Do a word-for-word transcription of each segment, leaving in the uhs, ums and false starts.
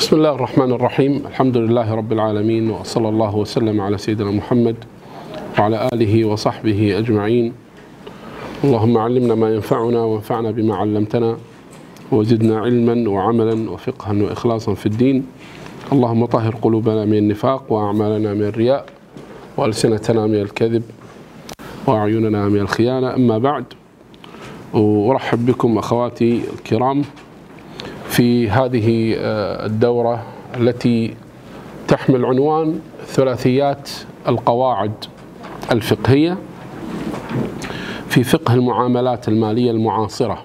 بسم الله الرحمن الرحيم. الحمد لله رب العالمين، وصلى الله وسلم على سيدنا محمد وعلى آله وصحبه أجمعين. اللهم علمنا ما ينفعنا وانفعنا بما علمتنا، وزدنا علما وعملا وفقها وإخلاصا في الدين. اللهم طهر قلوبنا من النفاق، وأعمالنا من الرياء، وألسنتنا من الكذب، وأعيننا من الخيانة. أما بعد، أرحب بكم أخواتي الكرام في هذه الدورة التي تحمل عنوان ثلاثيات القواعد الفقهية في فقه المعاملات المالية المعاصرة،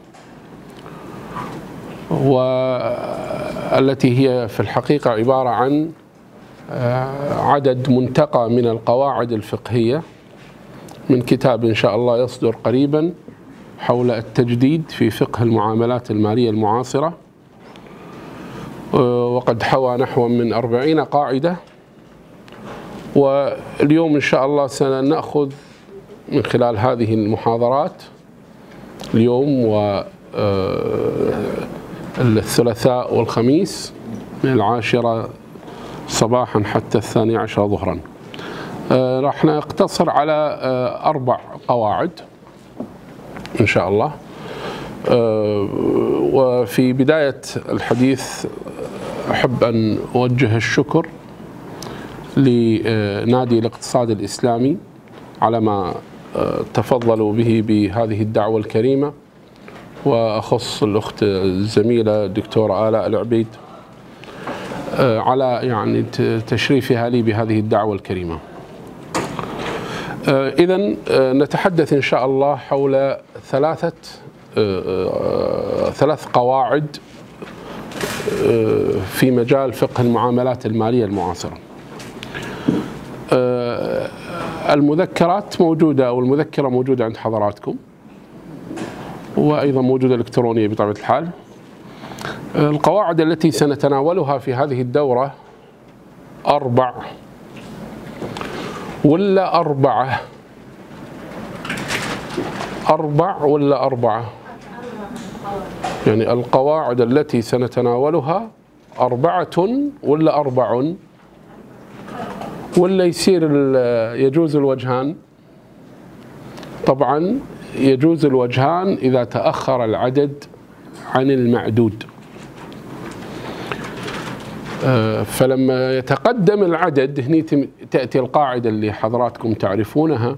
والتي هي في الحقيقة عبارة عن عدد منتقى من القواعد الفقهية من كتاب إن شاء الله يصدر قريبا حول التجديد في فقه المعاملات المالية المعاصرة، وقد حوى نحو من أربعين قاعدة. واليوم إن شاء الله سنأخذ من خلال هذه المحاضرات اليوم والثلاثاء والخميس من العاشرة صباحا حتى الثاني عشر ظهرا، راح نقتصر على أربع قواعد إن شاء الله. وفي بداية الحديث أحب أن أوجه الشكر لنادي الاقتصاد الإسلامي على ما تفضلوا به بهذه الدعوة الكريمة، وأخص الأخت الزميلة الدكتورة آلاء العبيد على يعني تشريفها لي بهذه الدعوة الكريمة. إذن نتحدث إن شاء الله حول ثلاثة ثلاث قواعد في مجال فقه المعاملات المالية المعاصرة. المذكرات موجودة، أو المذكرة موجودة عند حضراتكم، وأيضا موجودة إلكترونية بطبيعة الحال. القواعد التي سنتناولها في هذه الدورة أربع ولا أربعة أربع ولا أربعة يعني القواعد التي سنتناولها أربعة ولا أربع، ولا يصير يجوز الوجهان؟ طبعا يجوز الوجهان إذا تأخر العدد عن المعدود. فلما يتقدم العدد هني تأتي القاعدة اللي حضراتكم تعرفونها،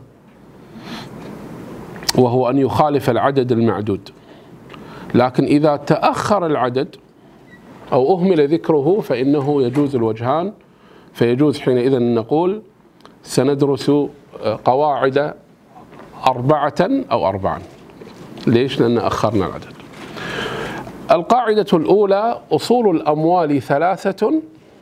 وهو أن يخالف العدد المعدود. لكن إذا تأخر العدد أو أهمل ذكره فإنه يجوز الوجهان، فيجوز حينئذ أن نقول سندرس قواعد أربعة أو أربعا. ليش؟ لأن أخرنا العدد. القاعدة الأولى: أصول الأموال ثلاثة: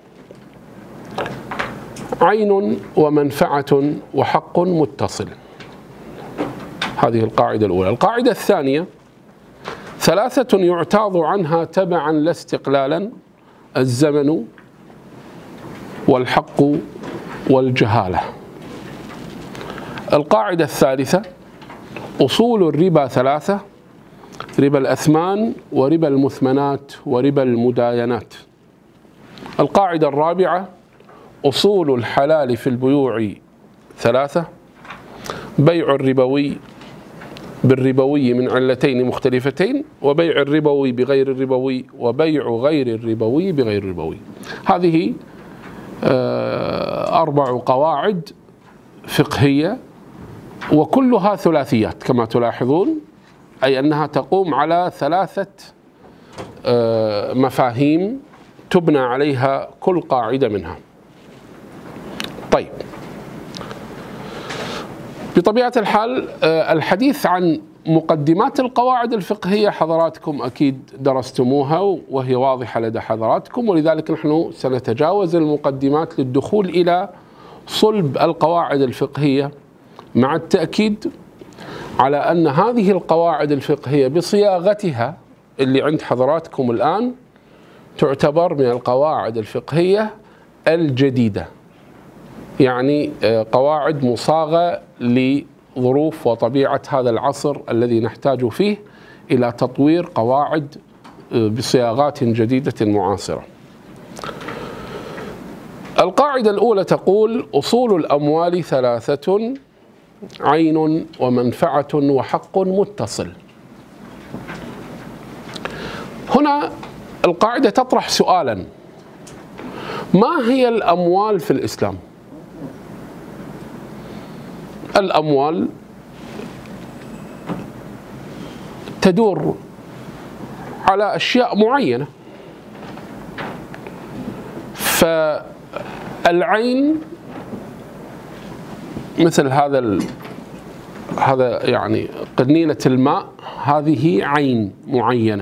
عين ومنفعة وحق متصل. هذه القاعدة الأولى. القاعدة الثانية: ثلاثة يعتاض عنها تبعا لا استقلالا: الزمن والحق والجهالة. القاعدة الثالثة: أصول الربا ثلاثة: ربا الأثمان وربا المثمنات وربا المداينات. القاعدة الرابعة: أصول الحلال في البيوع ثلاثة: بيع الربوي بالربوي من علتين مختلفتين، وبيع الربوي بغير الربوي، وبيع غير الربوي بغير الربوي. هذه أربع قواعد فقهية، وكلها ثلاثيات كما تلاحظون، أي أنها تقوم على ثلاثة مفاهيم تبنى عليها كل قاعدة منها. طيب، بطبيعة الحال الحديث عن مقدمات القواعد الفقهية حضراتكم أكيد درستموها وهي واضحة لدى حضراتكم، ولذلك نحن سنتجاوز المقدمات للدخول إلى صلب القواعد الفقهية، مع التأكيد على أن هذه القواعد الفقهية بصياغتها اللي عند حضراتكم الآن تعتبر من القواعد الفقهية الجديدة، يعني قواعد مصاغة لظروف وطبيعة هذا العصر الذي نحتاج فيه إلى تطوير قواعد بصياغات جديدة معاصرة. القاعدة الأولى تقول: أصول الأموال ثلاثة: عين ومنفعة وحق متصل. هنا القاعدة تطرح سؤالا: ما هي الأموال في الإسلام؟ الأموال تدور على أشياء معينة، فالعين مثل هذا ال... هذا يعني قنينة الماء، هذه عين معينة.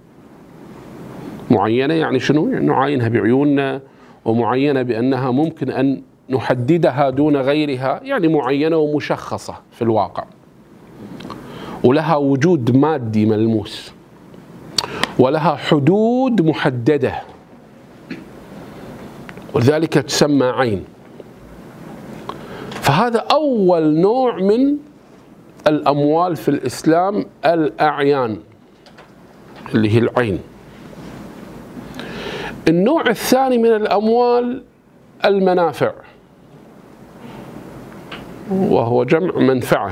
معينة يعني شنو؟ يعني نعاينها بعيوننا، ومعينة بأنها ممكن أن نحددها دون غيرها، يعني معينة ومشخصة في الواقع، ولها وجود مادي ملموس، ولها حدود محددة، ولذلك تسمى عين. فهذا أول نوع من الأموال في الإسلام، الأعيان اللي هي العين. النوع الثاني من الأموال المنافع، وهو جمع منفعة.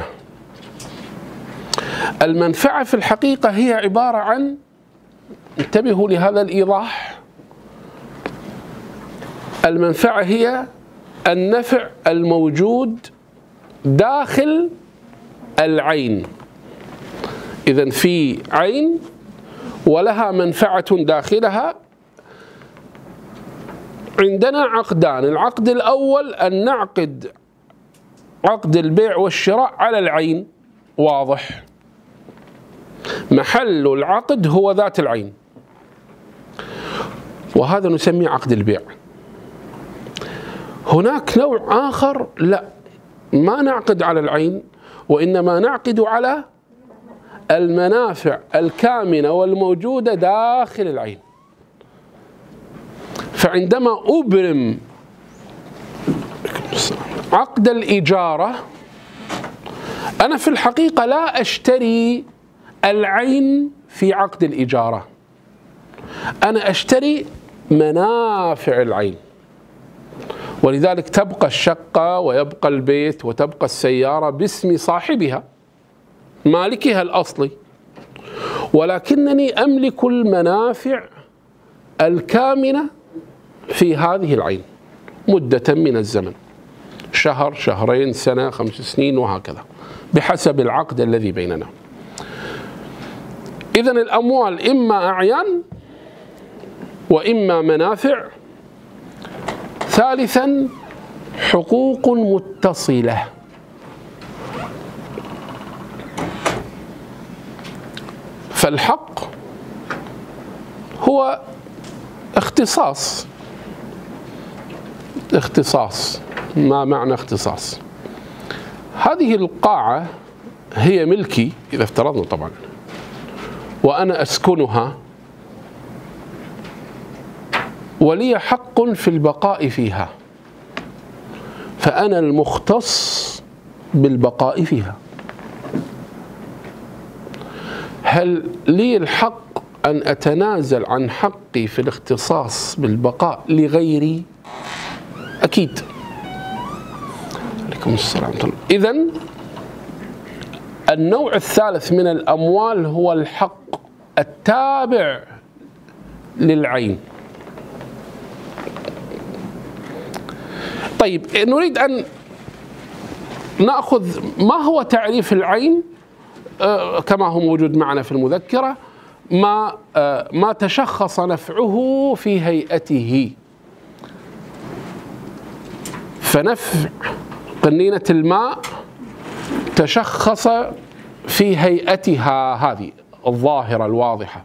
المنفعة في الحقيقة هي عبارة عن، انتبهوا لهذا الإيضاح، المنفعة هي النفع الموجود داخل العين. إذن في عين ولها منفعة داخلها. عندنا عقدان: العقد الأول أن نعقد عقد البيع والشراء على العين، واضح، محل العقد هو ذات العين، وهذا نسميه عقد البيع. هناك نوع آخر لا، ما نعقد على العين، وإنما نعقد على المنافع الكامنة والموجودة داخل العين. فعندما أبرم عقد الإجارة، أنا في الحقيقة لا أشتري العين في عقد الإجارة، أنا أشتري منافع العين. ولذلك تبقى الشقة ويبقى البيت وتبقى السيارة باسم صاحبها، مالكها الأصلي، ولكنني أملك المنافع الكامنة في هذه العين مدة من الزمن، شهر، شهرين، سنة، خمس سنين، وهكذا بحسب العقد الذي بيننا. إذن الأموال إما أعيان وإما منافع. ثالثا حقوق متصلة. فالحق هو اختصاص. اختصاص، ما معنى اختصاص؟ هذه القاعة هي ملكي إذا افترضنا طبعا، وأنا أسكنها، ولي حق في البقاء فيها، فأنا المختص بالبقاء فيها. هل لي الحق أن أتنازل عن حقي في الاختصاص بالبقاء لغيري؟ أكيد. عليكم السلام. إذن النوع الثالث من الأموال هو الحق التابع للعين. طيب، نريد أن نأخذ ما هو تعريف العين كما هو موجود معنا في المذكرة: ما ما تشخص نفعه في هيئته. فنفع قنينة الماء تشخص في هيئتها هذه الظاهرة الواضحة،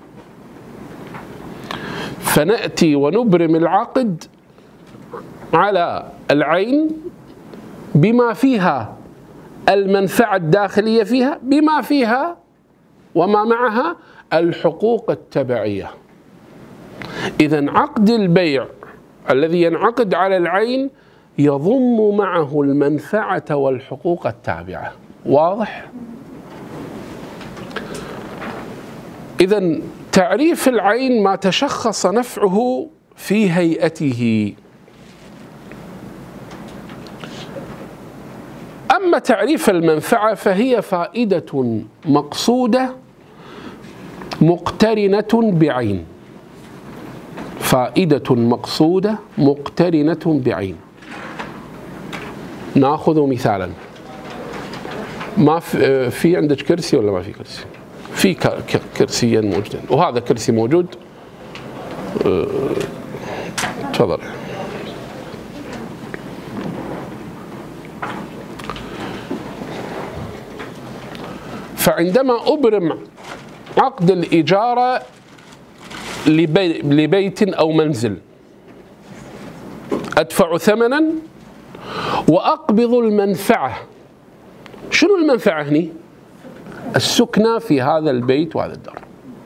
فنأتي ونبرم العقد على العين بما فيها المنفعة الداخلية فيها، بما فيها وما معها الحقوق التبعية. إذن عقد البيع الذي ينعقد على العين يضم معه المنفعة والحقوق التابعة. واضح؟ إذن تعريف العين ما تشخص نفعه في هيئته. أما تعريف المنفعة فهي فائدة مقصودة مقترنة بعين. فائدة مقصودة مقترنة بعين. ناخذ مثالا. ما في, في عندك كرسي ولا ما في كرسي؟ في كرسيين موجودين، وهذا كرسي موجود. أه تفضل. فعندما أبرم عقد الإجارة لبي لبيت أو منزل، أدفع ثمنا وأقبض المنفعة. شنو المنفعة هني؟ السكنة في هذا البيت وهذا الدار.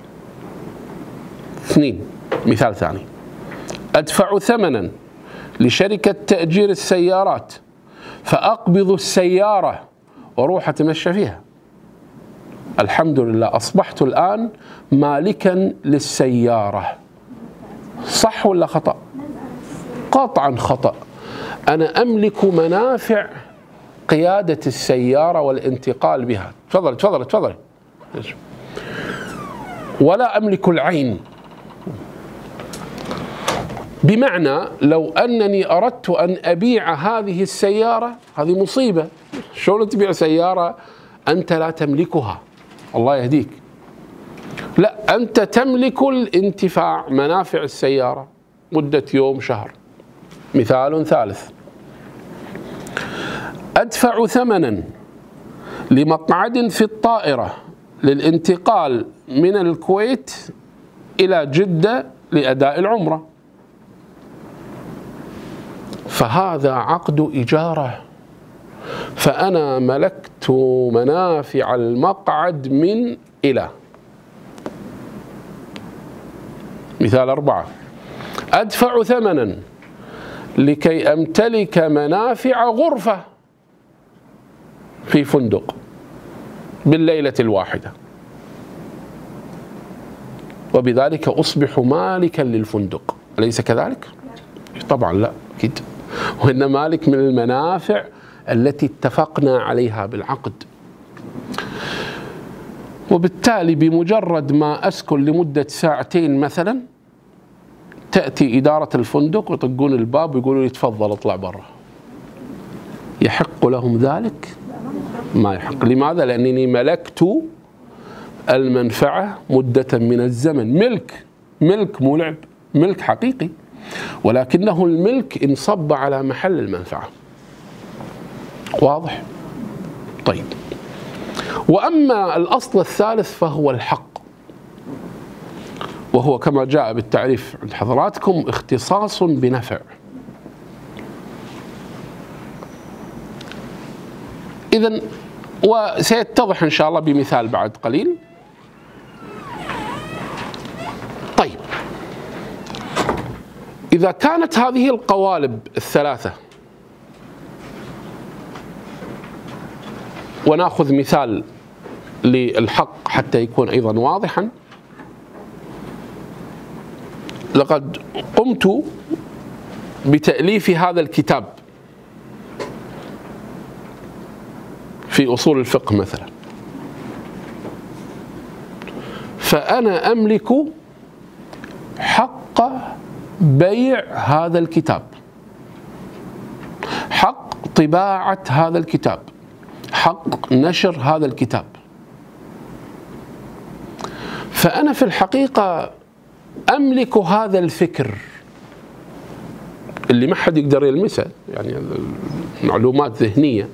اثنين، مثال ثاني، أدفع ثمنا لشركة تأجير السيارات فأقبض السيارة وأروح أتمشى فيها. الحمد لله أصبحت الآن مالكا للسيارة. صح ولا خطأ؟ قطعا خطأ. أنا أملك منافع قيادة السيارة والانتقال بها. تفضل تفضل تفضل. ولا أملك العين. بمعنى لو أنني أردت أن أبيع هذه السيارة، هذه مصيبة. شلون تبيع سيارة أنت لا تملكها؟ الله يهديك. لا، أنت تملك الانتفاع، منافع السيارة مدة يوم شهر. مثال ثالث، أدفع ثمنا لمقعد في الطائرة للانتقال من الكويت إلى جدة لأداء العمرة، فهذا عقد إجارة، فأنا ملكت منافع المقعد من إلى. مثال أربعة، أدفع ثمنا لكي أمتلك منافع غرفة في فندق بالليلة الواحدة، وبذلك أصبح مالكا للفندق. أليس كذلك؟ طبعا لا، أكيد، وإن مالك من المنافع التي اتفقنا عليها بالعقد. وبالتالي بمجرد ما أسكن لمدة ساعتين مثلا، تأتي إدارة الفندق ويطقون الباب ويقولوا لي تفضل اطلع برا. يحق لهم ذلك؟ ما يحق. لماذا؟ لأنني ملكت المنفعة مدة من الزمن. ملك، ملك مو لعب، ملك حقيقي، ولكنه الملك انصب على محل المنفعة. واضح؟ طيب، وأما الأصل الثالث فهو الحق، وهو كما جاء بالتعريف عند حضراتكم اختصاص بنفع. إذن وسيتضح إن شاء الله بمثال بعد قليل. طيب، إذا كانت هذه القوالب الثلاثة، ونأخذ مثال للحق حتى يكون أيضا واضحا، لقد قمت بتأليف هذا الكتاب في أصول الفقه مثلا، فأنا أملك حق بيع هذا الكتاب، حق طباعة هذا الكتاب، حق نشر هذا الكتاب. فأنا في الحقيقة أملك هذا الفكر اللي ما حد يقدر يلمسه، يعني معلومات ذهنية،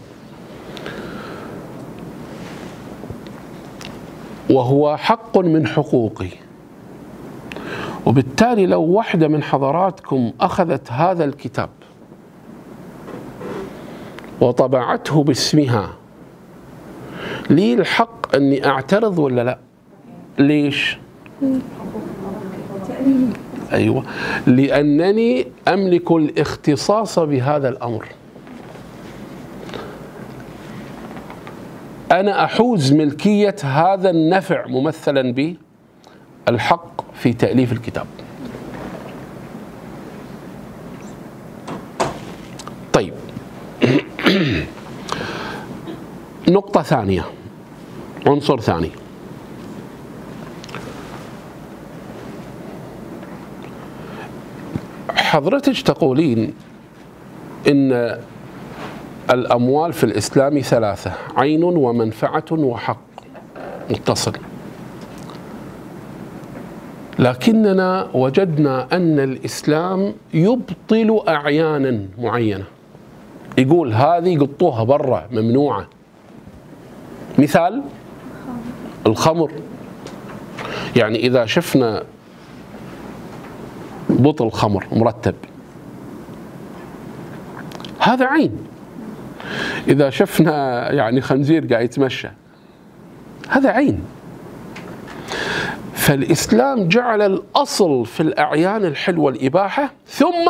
وهو حق من حقوقي. وبالتالي لو واحدة من حضراتكم أخذت هذا الكتاب وطبعته باسمها، لي الحق أني أعترض ولا لا؟ ليش؟ أيوة، لأنني أملك الاختصاص بهذا الأمر. أنا أحوز ملكية هذا النفع ممثلا بالحق في تأليف الكتاب. طيب، نقطة ثانية، عنصر ثاني، حضرتك تقولين إن الأموال في الإسلام ثلاثة: عين ومنفعة وحق متصل، لكننا وجدنا أن الإسلام يبطل أعيانا معينة، يقول هذه قطوها برا ممنوعة. مثال الخمر، يعني إذا شفنا بطل خمر مرتب هذا عين، إذا شفنا يعني خنزير قاعد يتمشى هذا عين. فالإسلام جعل الأصل في الأعيان الحلوة الإباحة، ثم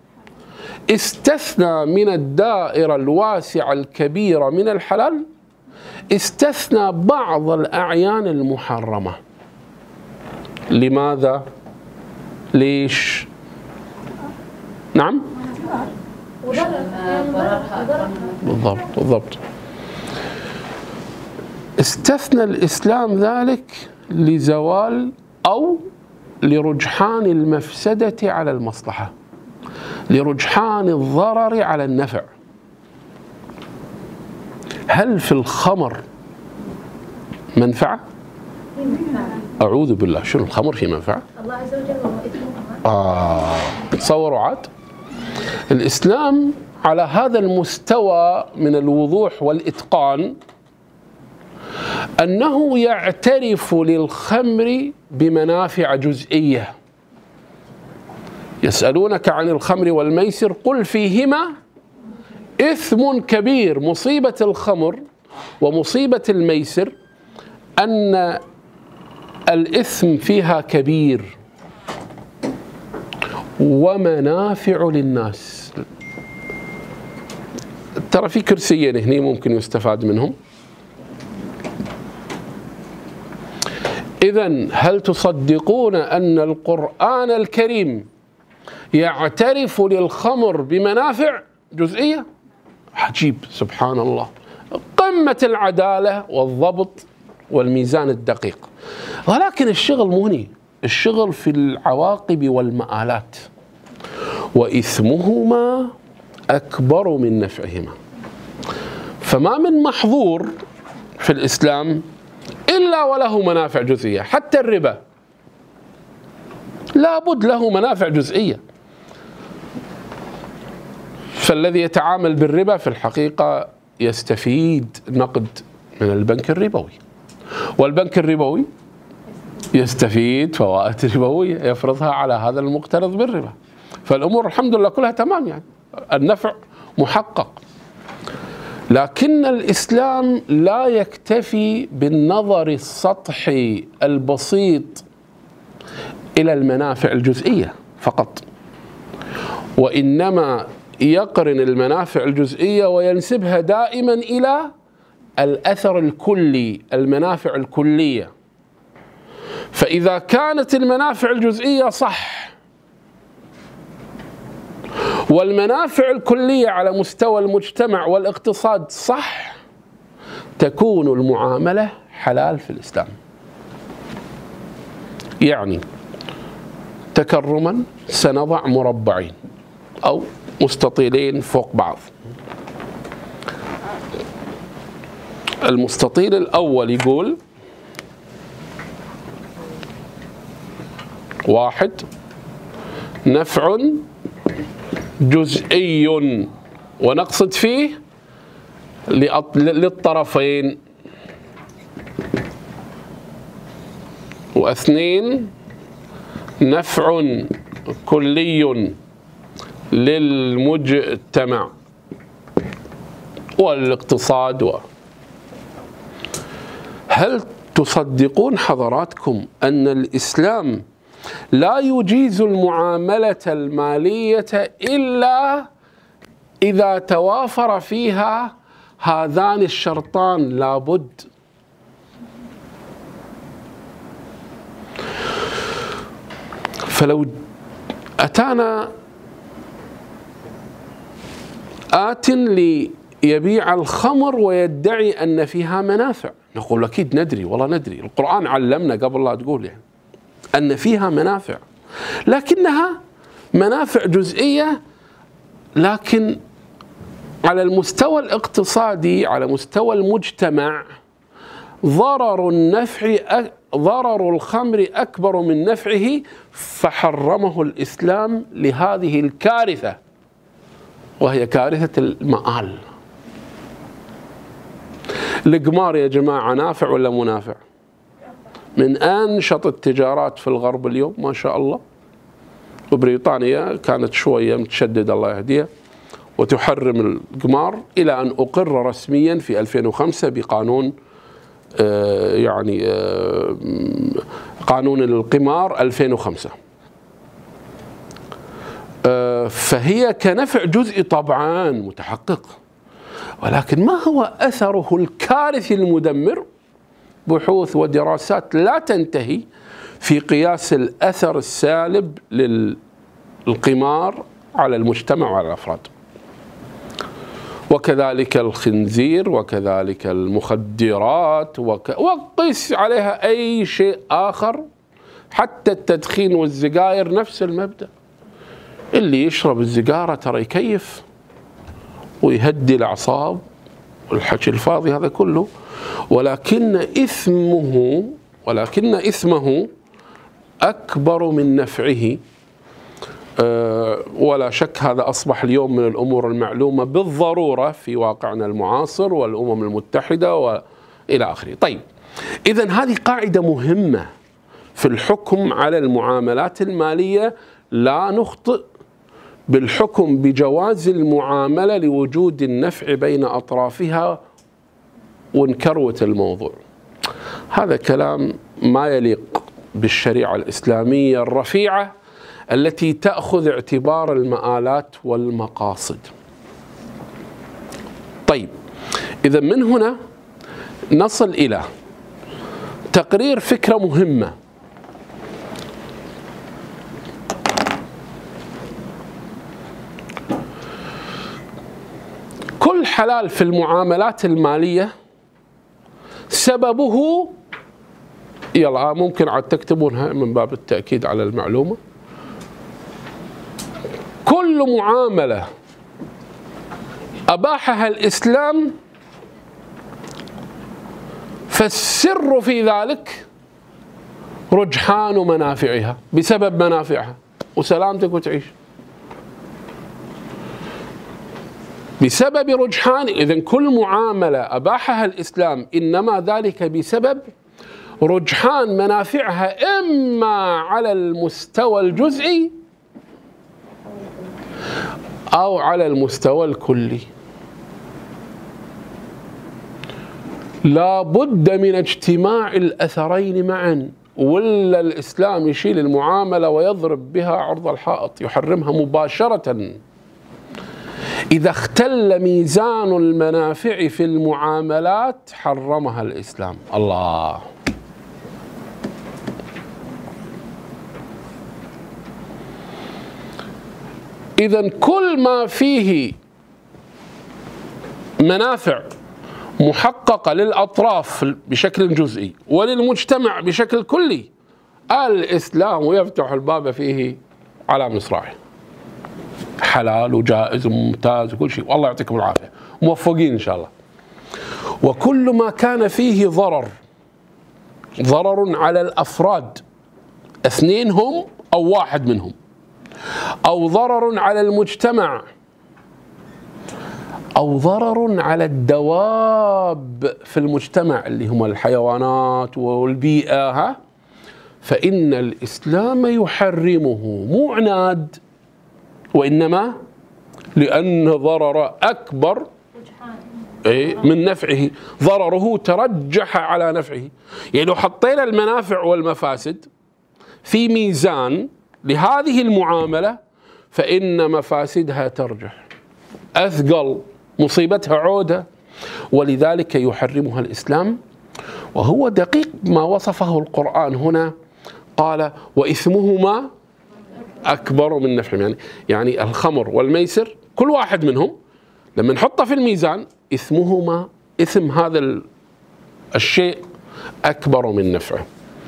استثنى من الدائرة الواسعة الكبيرة من الحلال، استثنى بعض الأعيان المحرمة. لماذا؟ ليش؟ نعم؟ بالضبط بالضبط. استثنى الإسلام ذلك لزوال أو لرجحان المفسدة على المصلحة، لرجحان الضرر على النفع. هل في الخمر منفعة؟ أعوذ بالله، شنو الخمر في منفعة؟ الله عز وجل آه تصوروا عاد الإسلام على هذا المستوى من الوضوح والإتقان أنه يعترف للخمر بمنافع جزئية. يسألونك عن الخمر والميسر قل فيهما إثم كبير. مصيبة الخمر ومصيبة الميسر أن الإثم فيها كبير ومنافع للناس. ترى في كرسيين هنا ممكن يستفاد منهم. إذن هل تصدقون أن القرآن الكريم يعترف للخمر بمنافع جزئية؟ عجيب، سبحان الله، قمة العدالة والضبط والميزان الدقيق. ولكن الشغل مو هني، الشغل في العواقب والمآلات. وإثمهما أكبر من نفعهما. فما من محظور في الإسلام إلا وله منافع جزئية. حتى الربا لابد له منافع جزئية. فالذي يتعامل بالربا في الحقيقة يستفيد نقد من البنك الربوي، والبنك الربوي يستفيد فوائد ربوية يفرضها على هذا المقترض بالربا. فالأمور الحمد لله كلها تمام، يعني النفع محقق. لكن الإسلام لا يكتفي بالنظر السطحي البسيط إلى المنافع الجزئية فقط، وإنما يقرن المنافع الجزئية وينسبها دائما إلى الأثر الكلي، المنافع الكلية. فإذا كانت المنافع الجزئية صح والمنافع الكلية على مستوى المجتمع والاقتصاد صح، تكون المعاملة حلال في الإسلام. يعني تكرما سنضع مربعين أو مستطيلين فوق بعض. المستطيل الأول يقول واحد نفع جزئي، ونقصد فيه للطرفين. واثنين نفع كلي للمجتمع والاقتصاد. و هل تصدقون حضراتكم أن الإسلام لا يجيز المعاملة المالية إلا إذا توافر فيها هذان الشرطان لابد؟ فلو أتانا آت يبيع الخمر ويدعي أن فيها منافع. نقول أكيد ندري، والله ندري، القرآن علمنا قبل لا تقول يعني أن فيها منافع، لكنها منافع جزئية، لكن على المستوى الاقتصادي، على مستوى المجتمع، ضرر النفع ضرر الخمر أكبر من نفعه، فحرمه الإسلام لهذه الكارثة، وهي كارثة المآل. القمار يا جماعة نافع ولا مو نافع؟ من أنشط التجارات في الغرب اليوم ما شاء الله، وبريطانيا كانت شوية متشددة الله يهديها وتحرم القمار، إلى أن أقر رسميا في ألفين وخمسة بقانون آه يعني آه قانون القمار ألفين وخمسة. آه فهي كنفع جزئي طبعا متحقق، ولكن ما هو أثره الكارثي المدمر؟ بحوث ودراسات لا تنتهي في قياس الأثر السالب للقمار على المجتمع وعلى الأفراد، وكذلك الخنزير، وكذلك المخدرات، وك... وقس عليها أي شيء آخر، حتى التدخين والسجاير نفس المبدأ. اللي يشرب السيجارة ترى يكيف ويهدي الأعصاب والحكي الفاضي هذا كله، ولكن إثمه ولكن إثمه أكبر من نفعه. أه ولا شك هذا أصبح اليوم من الأمور المعلومة بالضرورة في واقعنا المعاصر والأمم المتحدة وإلى آخره. طيب، إذن هذه قاعدة مهمة في الحكم على المعاملات المالية، لا نخطئ بالحكم بجواز المعاملة لوجود النفع بين أطرافها ونكروت الموضوع. هذا كلام ما يليق بالشريعة الإسلامية الرفيعة التي تأخذ اعتبار المآلات والمقاصد. طيب، إذا من هنا نصل إلى تقرير فكرة مهمة. كل حلال في المعاملات المالية سببه، يلا ممكن عاد تكتبونها من باب التأكيد على المعلومة، كل معاملة أباحها الإسلام فالسر في ذلك رجحان منافعها بسبب منافعها، وسلامتك وتعيش بسبب رجحان. إذن كل معاملة أباحها الإسلام إنما ذلك بسبب رجحان منافعها، إما على المستوى الجزئي أو على المستوى الكلي. لا بد من اجتماع الأثرين معا، ولا الإسلام يشيل المعاملة ويضرب بها عرض الحائط، يحرمها مباشرة. إذا اختل ميزان المنافع في المعاملات حرمها الإسلام. الله. إذن كل ما فيه منافع محققة للأطراف بشكل جزئي وللمجتمع بشكل كلي، الإسلام يفتح الباب فيه على مصراعه، حلال وجائز وممتاز وكل شيء، والله يعطيكم العافية، موفقين إن شاء الله. وكل ما كان فيه ضرر ضرر على الأفراد، اثنين هم أو واحد منهم، أو ضرر على المجتمع، أو ضرر على الدواب في المجتمع اللي هم الحيوانات والبيئة، ها، فإن الإسلام يحرمه، مو عناد، وإنما لأن ضرر أكبر من نفعه، ضرره ترجح على نفعه. يعني لو حطينا المنافع والمفاسد في ميزان لهذه المعاملة فإن مفاسدها ترجح، أثقل، مصيبتها عودة، ولذلك يحرمها الإسلام. وهو دقيق ما وصفه القرآن هنا، قال وإثمهما أكبر من نفعهم. يعني يعني الخمر والميسر كل واحد منهم لما نحطه في الميزان إثمهما إثم هذا الشيء أكبر من نفعه.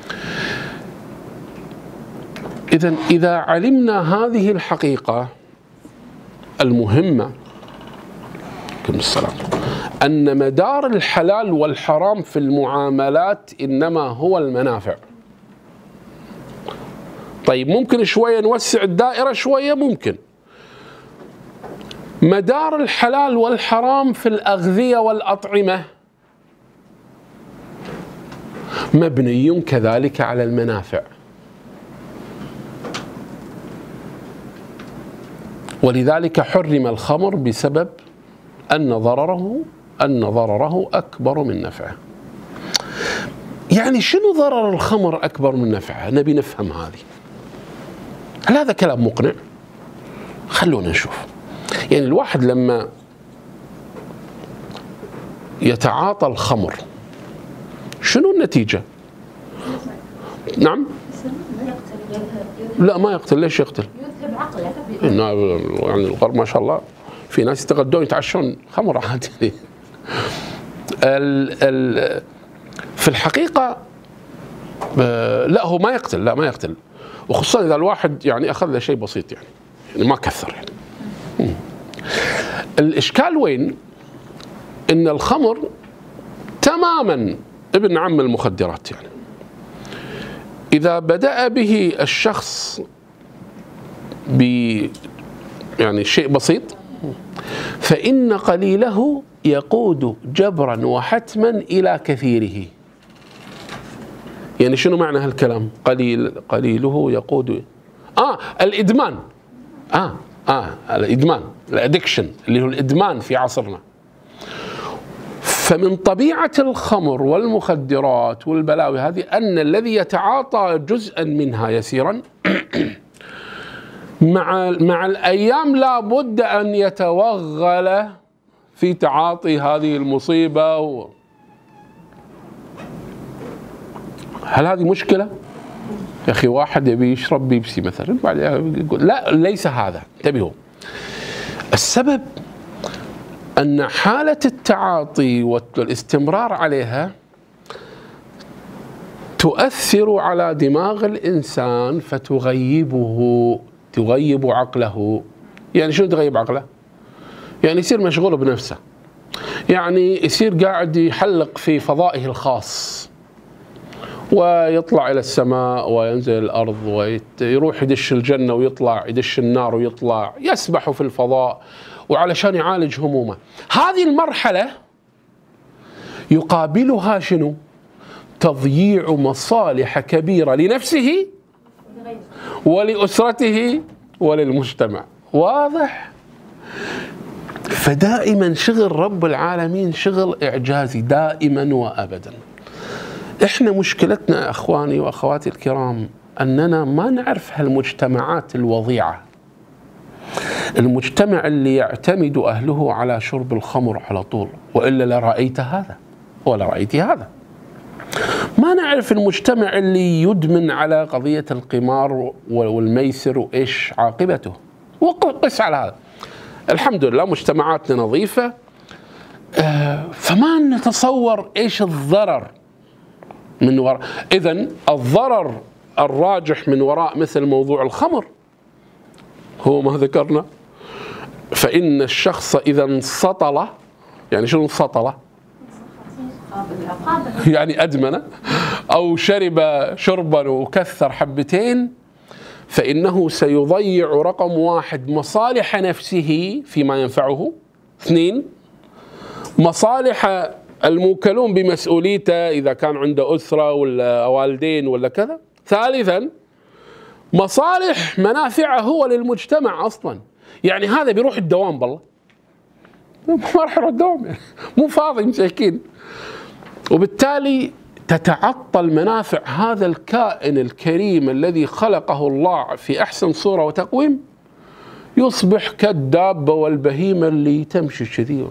إذن إذا علمنا هذه الحقيقة المهمة السلام أن مدار الحلال والحرام في المعاملات إنما هو المنافع. طيب ممكن شوية نوسع الدائرة شوية، ممكن مدار الحلال والحرام في الأغذية والأطعمة مبني كذلك على المنافع، ولذلك حرم الخمر بسبب أن ضرره أن ضرره أكبر من نفعه. يعني شنو ضرر الخمر أكبر من نفعه؟ نبي نفهم هذه. هل هذا كلام مقنع؟ خلونا نشوف. يعني الواحد لما يتعاطى الخمر شنو النتيجة؟ نعم؟ لا ما يقتل. ليش يقتل؟ يذهب عقله. يعني الغرب ما شاء الله في ناس يتغدون يتعشون خمر عادي. ال ال في الحقيقة لا هو ما يقتل، لا ما يقتل، وخصوصا إذا الواحد يعني أخذ له شيء بسيط يعني, يعني ما كثر يعني. مم. الإشكال وين؟ إن الخمر تماما ابن عم المخدرات. يعني إذا بدأ به الشخص ب يعني شيء بسيط فإن قليله يقود جبرا وحتما إلى كثيره. يعني شنو معنى هالكلام؟ قليل قليله يقود آه الإدمان آه آه الإدمان الأدكشن اللي هو الإدمان في عصرنا. فمن طبيعة الخمر والمخدرات والبلاوي هذه أن الذي يتعاطى جزءا منها يسيرا مع مع الأيام لا بد أن يتوغل في تعاطي هذه المصيبة. و... هل هذه مشكلة؟ يا أخي واحد يبي يشرب بيبسي مثلا بعدين يقول لا، ليس هذا. انتبهوا، السبب أن حالة التعاطي والاستمرار عليها تؤثر على دماغ الإنسان فتغيبه، تغيب عقله. يعني شنو تغيب عقله؟ يعني يصير مشغول بنفسه، يعني يصير قاعد يحلق في فضائه الخاص ويطلع إلى السماء وينزل الأرض ويروح يدش الجنة ويطلع، يدش النار ويطلع، يسبح في الفضاء وعلشان يعالج همومه. هذه المرحلة يقابلها شنو؟ تضييع مصالح كبيرة لنفسه ولأسرته وللمجتمع. واضح؟ فدائما شغل رب العالمين شغل إعجازي دائما وأبدا. إحنا مشكلتنا أخواني وأخواتي الكرام أننا ما نعرف هالمجتمعات الوضيعة، المجتمع اللي يعتمد أهله على شرب الخمر على طول، وإلا لرأيت هذا ولا رأيت هذا. ما نعرف المجتمع اللي يدمن على قضية القمار والميسر وإيش عاقبته، وقس على هذا. الحمد لله مجتمعاتنا نظيفة، فما نتصور إيش الضرر من وراء. إذن الضرر الراجح من وراء مثل موضوع الخمر هو ما ذكرنا. فإن الشخص إذا انسطل، يعني شنو انسطل؟ يعني أدمن أو شرب شربا وكثر حبتين، فإنه سيضيع رقم واحد مصالح نفسه فيما ينفعه، اثنين مصالح الموكلون بمسؤوليته إذا كان عنده أسرة ولا والدين ولا كذا، ثالثا مصالح منافعه هو للمجتمع أصلا. يعني هذا بيروح الدوام، بالله ما راح يروح الدوام، يعني مو فاضي مساكين. وبالتالي تتعطل منافع هذا الكائن الكريم الذي خلقه الله في أحسن صورة وتقويم، يصبح كالدابة والبهيمة اللي تمشي كذي.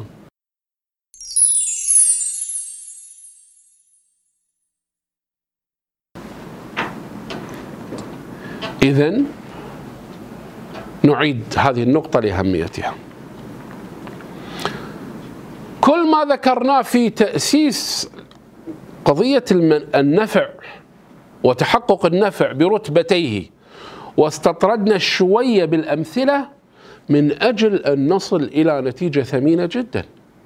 إذن نعيد هذه النقطة لأهميتها. ما ذكرناه في تأسيس قضية النفع وتحقق النفع برتبتيه، واستطردنا شوية بالأمثلة من أجل أن نصل إلى نتيجة ثمينة جدا.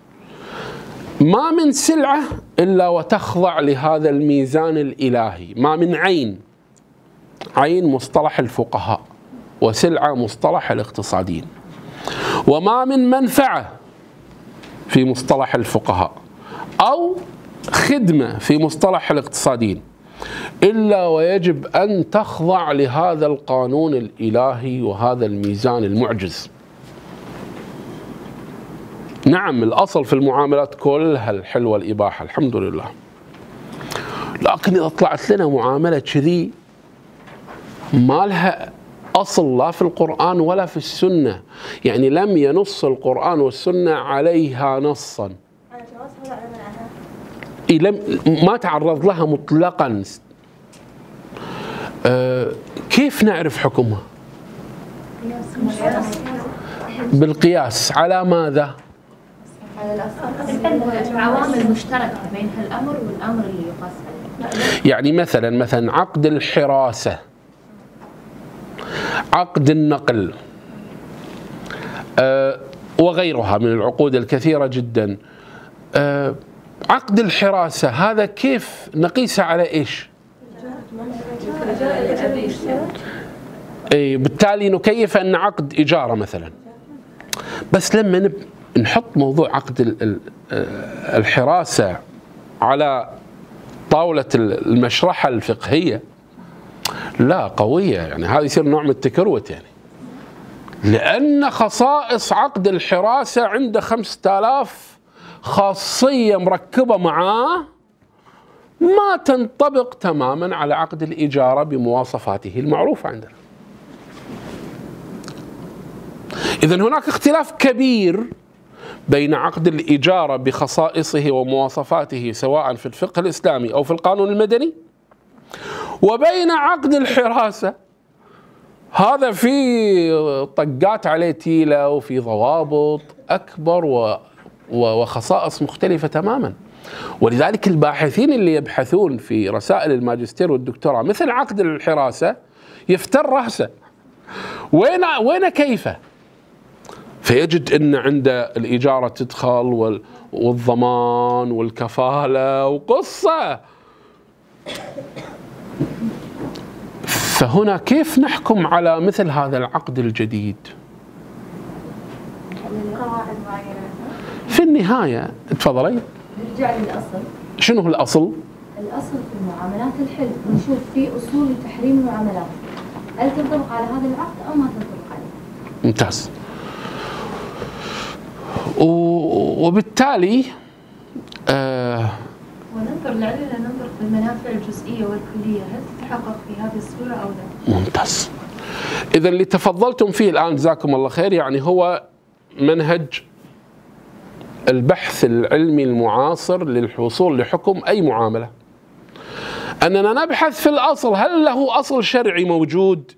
ما من سلعة إلا وتخضع لهذا الميزان الإلهي. ما من عين، عين مصطلح الفقهاء، وسلعة مصطلح الاقتصاديين. وما من منفعة في مصطلح الفقهاء أو خدمة في مصطلح الاقتصاديين إلا ويجب أن تخضع لهذا القانون الإلهي وهذا الميزان المعجز. نعم الأصل في المعاملات كلها الحل والإباحة الحمد لله، لكن إذا طلعت لنا معاملة كذي ما لها أصل لا في القرآن ولا في السنة، يعني لم ينص القرآن والسنة عليها نصا، لم ما تعرض لها مطلقا، أه كيف نعرف حكمها؟ بالقياس على ماذا؟ على الأصل عوامل مشتركة بين الأمر والأمر اللي يقاس عليه. يعني مثلا مثلا عقد الحراسة، عقد النقل، أه وغيرها من العقود الكثيرة جدا. أه عقد الحراسة هذا كيف نقيسه على إيش؟ أي بالتالي نكيف أن عقد إجارة مثلا. بس لما نب نحط موضوع عقد الحراسة على طاولة المشرحة الفقهية لا قوية، يعني هذا يصير نوع من التكروت، يعني لأن خصائص عقد الحراسة عنده خمسة آلاف خاصية مركبة معاه ما تنطبق تماما على عقد الإجارة بمواصفاته المعروفة عندنا. إذن هناك اختلاف كبير بين عقد الإجارة بخصائصه ومواصفاته سواء في الفقه الإسلامي أو في القانون المدني، وبين عقد الحراسة هذا في طقات عليه تيلة وفي ضوابط أكبر و وخصائص مختلفة تماما. ولذلك الباحثين اللي يبحثون في رسائل الماجستير والدكتوراه مثل عقد الحراسة يفتر رأسه، وين وين كيف؟ فيجد أن عند الإجارة تدخل والضمان والكفالة وقصة. فهنا كيف نحكم على مثل هذا العقد الجديد؟ في النهاية تفضلي. نرجع للأصل. شنو هو الأصل؟ الأصل في المعاملات الحل، ونشوف في أصول لتحريم المعاملات، هل تنطبق على هذا العقد أو ما تنطبق عليه؟ ممتاز. وبالتالي آه وننظر لعلنا ننظر في المنافع الجزئية والكلية، هل تتحقق في هذه الصورة أو لا؟ ممتاز. إذا اللي تفضلتم فيه الآن جزاكم الله خير يعني هو منهج البحث العلمي المعاصر للحصول لحكم أي معاملة، أننا نبحث في الأصل هل له أصل شرعي موجود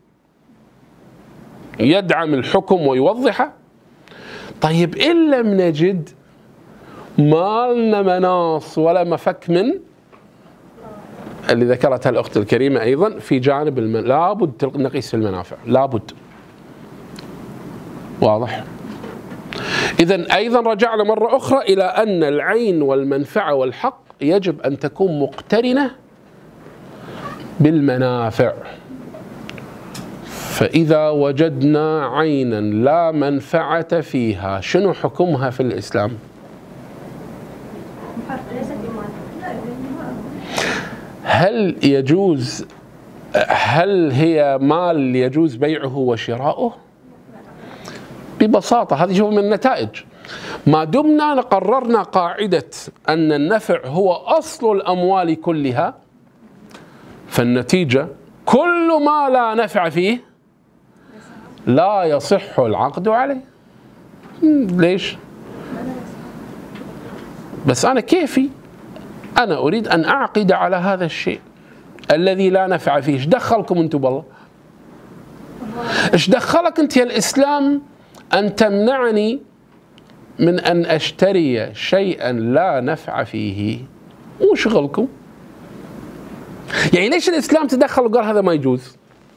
يدعم الحكم ويوضحه. طيب إن لم نجد ما لنا مناص ولا مفك من اللي ذكرتها الأخت الكريمة أيضا في جانب الم... لابد نقيس في المنافع، لابد. واضح؟ إذن أيضا رجعنا مرة أخرى إلى أن العين والمنفعة والحق يجب أن تكون مقترنة بالمنافع. فإذا وجدنا عينا لا منفعة فيها شنو حكمها في الإسلام؟ هل يجوز هل هي مال يجوز بيعه وشراؤه؟ ببساطة هذه شوف من النتائج. ما دمنا قررنا قاعدة أن النفع هو أصل الأموال كلها، فالنتيجة كل ما لا نفع فيه لا يصح العقد عليه. ليش؟ بس أنا كيفي أنا أريد أن أعقد على هذا الشيء الذي لا نفع فيه. إيش دخلكم أنتم بالله؟ إيش دخلك أنت يا الإسلام أن تمنعني من أن أشتري شيئا لا نفع فيه، مو شغلكم. يعني ليش الإسلام تدخل وقال هذا ما يجوز؟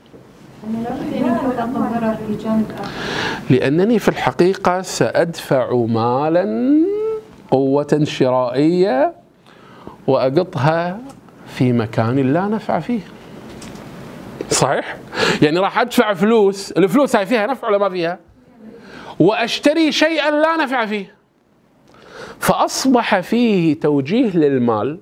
لأنني في الحقيقة سأدفع مالا قوة شرائية وأقطها في مكان لا نفع فيه. صحيح؟ يعني راح أدفع فلوس، الفلوس هاي فيها نفع ولا ما فيها؟ وأشتري شيئا لا نفع فيه، فأصبح فيه توجيه للمال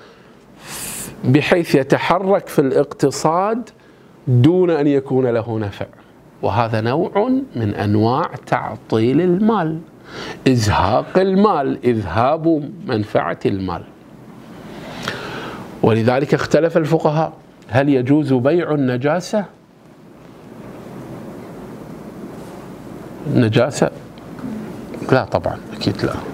بحيث يتحرك في الاقتصاد دون أن يكون له نفع، وهذا نوع من أنواع تعطيل المال، إزهاق المال، إذهاب منفعة المال. ولذلك اختلف الفقهاء: هل يجوز بيع النجاسة؟ النجاسة لا طبعا، أكيد لا.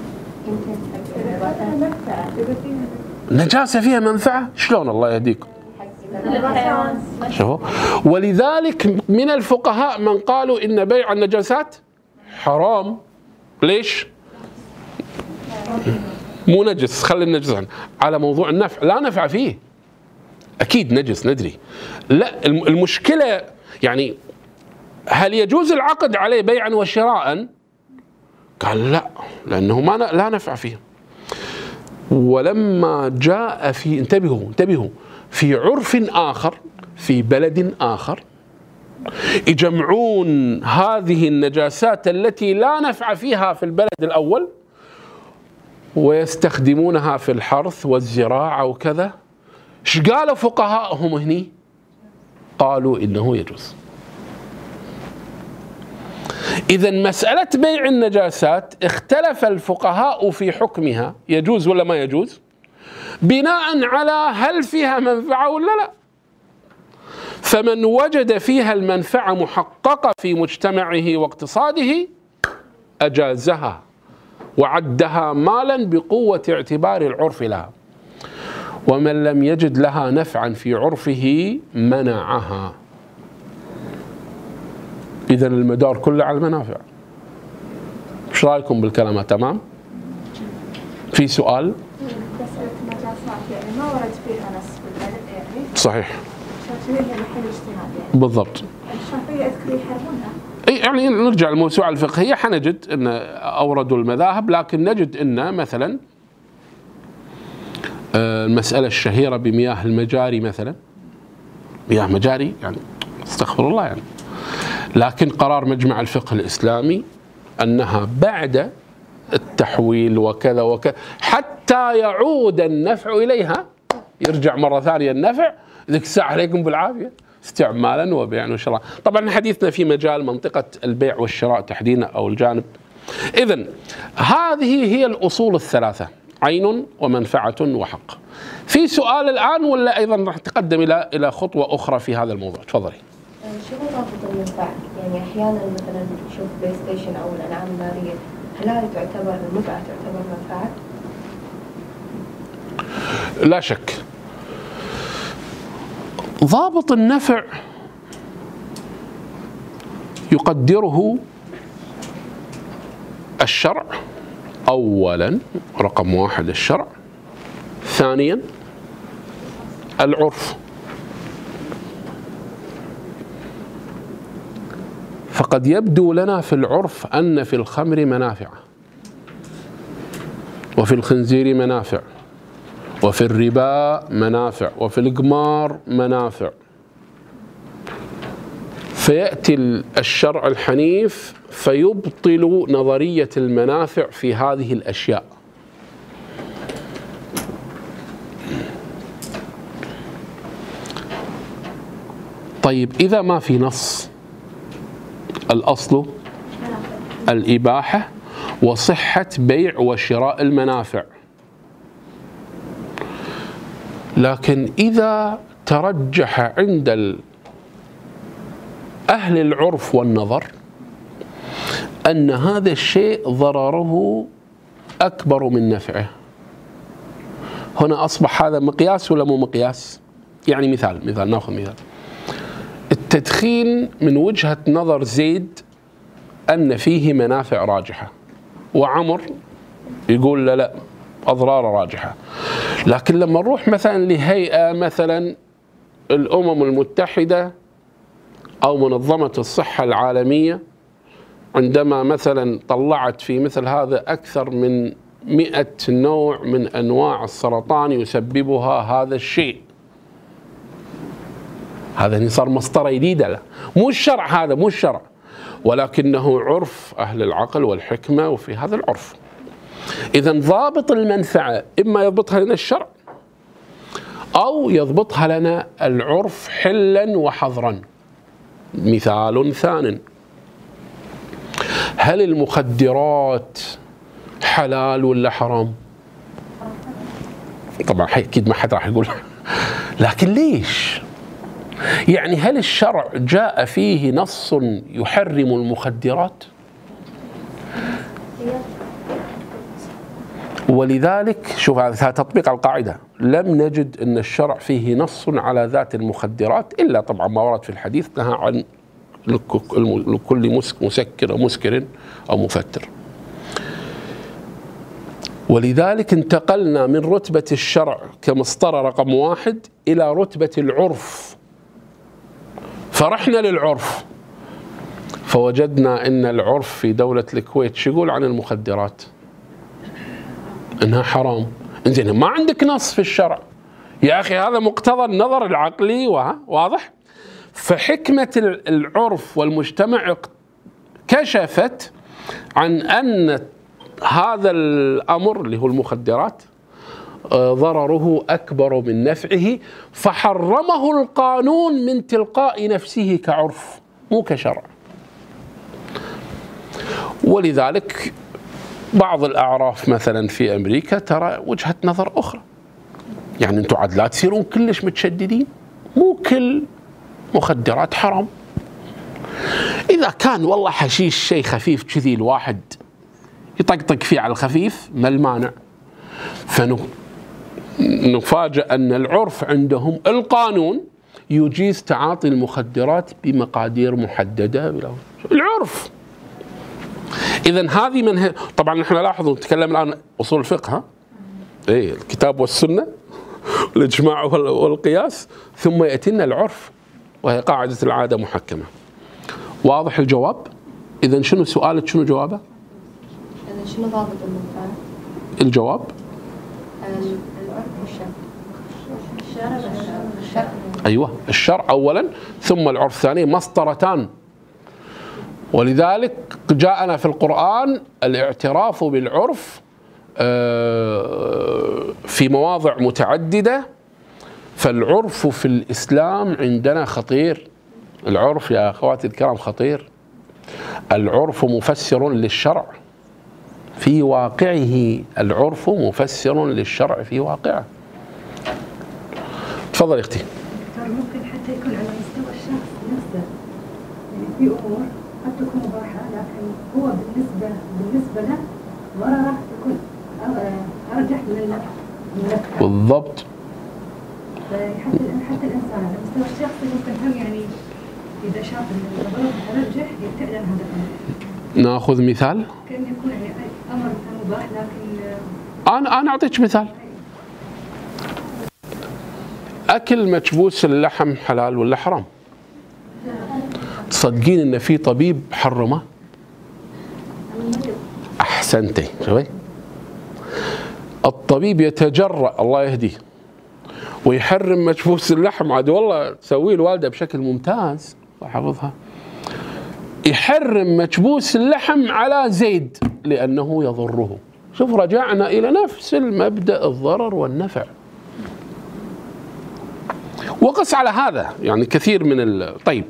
النجاسة فيها منفعة؟ شلون الله يهديكم؟ شوفوا، ولذلك من الفقهاء من قالوا إن بيع النجاسات حرام. ليش؟ مو نجس، خلي النجس عنه. على موضوع النفع، لا نفع فيه، أكيد نجس ندري. لا، المشكلة يعني هل يجوز العقد عليه بيعا وشراء؟ قال لا، لأنه ما لا نفع فيه. ولما جاء في انتبهوا انتبهوا في عرف آخر في بلد آخر يجمعون هذه النجاسات التي لا نفع فيها في البلد الأول ويستخدمونها في الحرث والزراعة وكذا. ايش قالوا فقهاءهم هني؟ قالوا إنه يجوز. إذا مسألة بيع النجاسات اختلف الفقهاء في حكمها، يجوز ولا ما يجوز، بناء على هل فيها منفعة ولا لا. فمن وجد فيها المنفعة محققة في مجتمعه واقتصاده أجازها وعدها مالا بقوة اعتبار العرف لها، ومن لم يجد لها نفعا في عرفه منعها. إذا المدار كله على المنافع. ايش رايكم بالكلام؟ تمام؟ في سؤال؟ مسألة النجاسات يعني ما ورد فيها نص بالبلد يعني. صحيح. الشافعية هي محل اجتهاد يعني. بالضبط. الشافعية أذكر يحرمونها. اي يعني نرجع للموسوعة الفقهية حنجد ان اوردوا المذاهب، لكن نجد ان مثلا المسألة الشهيرة بمياه المجاري مثلا، مياه مجاري يعني استغفر الله يعني، لكن قرار مجمع الفقه الإسلامي أنها بعد التحويل وكذا وكذا حتى يعود النفع إليها، يرجع مرة ثانية النفع، ذيك الساعة عليكم بالعافية استعمالا وبيعا وشراء. طبعا حديثنا في مجال منطقة البيع والشراء تحديدا أو الجانب. إذن هذه هي الأصول الثلاثة: عين ومنفعة وحق. في سؤال الآن ولا أيضا راح نتقدم إلى إلى خطوة أخرى في هذا الموضوع؟ تفضلي. شو رابط المنفعة؟ يعني أحيانا مثلا نشوف بلاي ستيشن أو الألعاب النارية، هل هذه تعتبر المتعة تعتبر منفعة؟ لا شك. ضابط النفع يقدره الشرع أولا، رقم واحد الشرع، ثانيا العرف. فقد يبدو لنا في العرف أن في الخمر منافع، وفي الخنزير منافع، وفي الربا منافع، وفي القمار منافع. فيأتي الشرع الحنيف فيبطل نظرية المنافع في هذه الأشياء. طيب إذا ما في نص، الأصل الإباحة وصحة بيع وشراء المنافع. لكن إذا ترجح عند أهل العرف والنظر أن هذا الشيء ضرره أكبر من نفعه، هنا أصبح هذا مقياس ولا مو مقياس؟ يعني مثال مثال ناخذ مثال التدخين من وجهة نظر زيد أن فيه منافع راجحة، وعمر يقول لا لا أضرار راجحة. لكن لما نروح مثلا لهيئة مثلا الأمم المتحدة أو منظمة الصحة العالمية، عندما مثلا طلعت في مثل هذا أكثر من مئة نوع من أنواع السرطان يسببها هذا الشيء، هذا صار مسطرة جديدة له، مو الشرع، هذا مو الشرع، ولكنه عرف أهل العقل والحكمة، وفي هذا العرف. إذن ضابط المنفعة إما يضبطها لنا الشرع أو يضبطها لنا العرف حلا وحظرا. مثال ثان: هل المخدرات حلال ولا حرام؟ طبعا أكيد ما حد راح يقول لكن ليش؟ يعني هل الشرع جاء فيه نص يحرم المخدرات؟ ولذلك شوف هذا تطبيق القاعدة، لم نجد أن الشرع فيه نص على ذات المخدرات، إلا طبعا ما ورد في الحديث نهى عن لكل مسكر أو مسكر أو مفتر. ولذلك انتقلنا من رتبة الشرع كمسطرة رقم واحد إلى رتبة العرف، فرحنا للعرف فوجدنا أن العرف في دولة الكويت شو يقول عن المخدرات؟ انها حرام. انزين ما عندك نص في الشرع يا اخي، هذا مقتضى النظر العقلي واضح. فحكمة العرف والمجتمع كشفت عن ان هذا الامر اللي هو المخدرات ضرره اكبر من نفعه، فحرمه القانون من تلقاء نفسه كعرف مو كشرع. ولذلك بعض الأعراف مثلا في أمريكا ترى وجهة نظر أخرى، يعني أنتم عاد لا تصيرون كلش متشددين، مو كل مخدرات حرام. إذا كان والله حشيش شيء خفيف كذي الواحد يطقطق فيه على الخفيف ما المانع. فنفاجأ أن العرف عندهم القانون يجيز تعاطي المخدرات بمقادير محددة، العرف. إذن هذه من طبعا نحن لاحظوا نتكلم الآن أصول الفقه، ها؟ إيه الكتاب والسنة والإجماع والقياس، ثم يأتينا العرف وهي قاعدة العادة محكمة. واضح الجواب؟ إذن شنو سؤالك، شنو جوابه؟ إذن شنو ضابط المنفعة؟ الجواب العرف والشرع. الشرع. أيوة الشرع أولا ثم العرف ثانيا، مسطرتان. ولذلك جاءنا في القرآن الاعتراف بالعرف في مواضع متعددة. فالعرف في الإسلام عندنا خطير، العرف يا أخواتي الكرام خطير. العرف مفسر للشرع في واقعه، العرف مفسر للشرع في واقعه. تفضل يا أختي. ممكن حتى يكون على مستوى الشخص نفسه، يعني في أمور قد تكون مباحة لكن هو بالنسبة بالنسبة له ضرره يكون أرجح من النفع. بالضبط. حتى حتى الإنسان على مستوى الشخصي ممكن هم يعني إذا شاف إن الضرر أرجح يبتعد عن هذا الأمر. ناخذ مثال. كأن يكون يعني أمر مباح لكن أنا أنا أعطيك مثال. أكل مكبوس اللحم حلال ولا حرام؟ تصدقين إن في طبيب حرمه؟ أحسنتي. شوفي الطبيب يتجرأ الله يهديه ويحرم مكبوس اللحم، عاد والله تسويه الوالدة بشكل ممتاز الله يحفظها، يحرم مكبوس اللحم على زيد لأنه يضره. شوف رجعنا إلى نفس المبدأ، الضرر والنفع. وقس على هذا يعني كثير من ال... طيب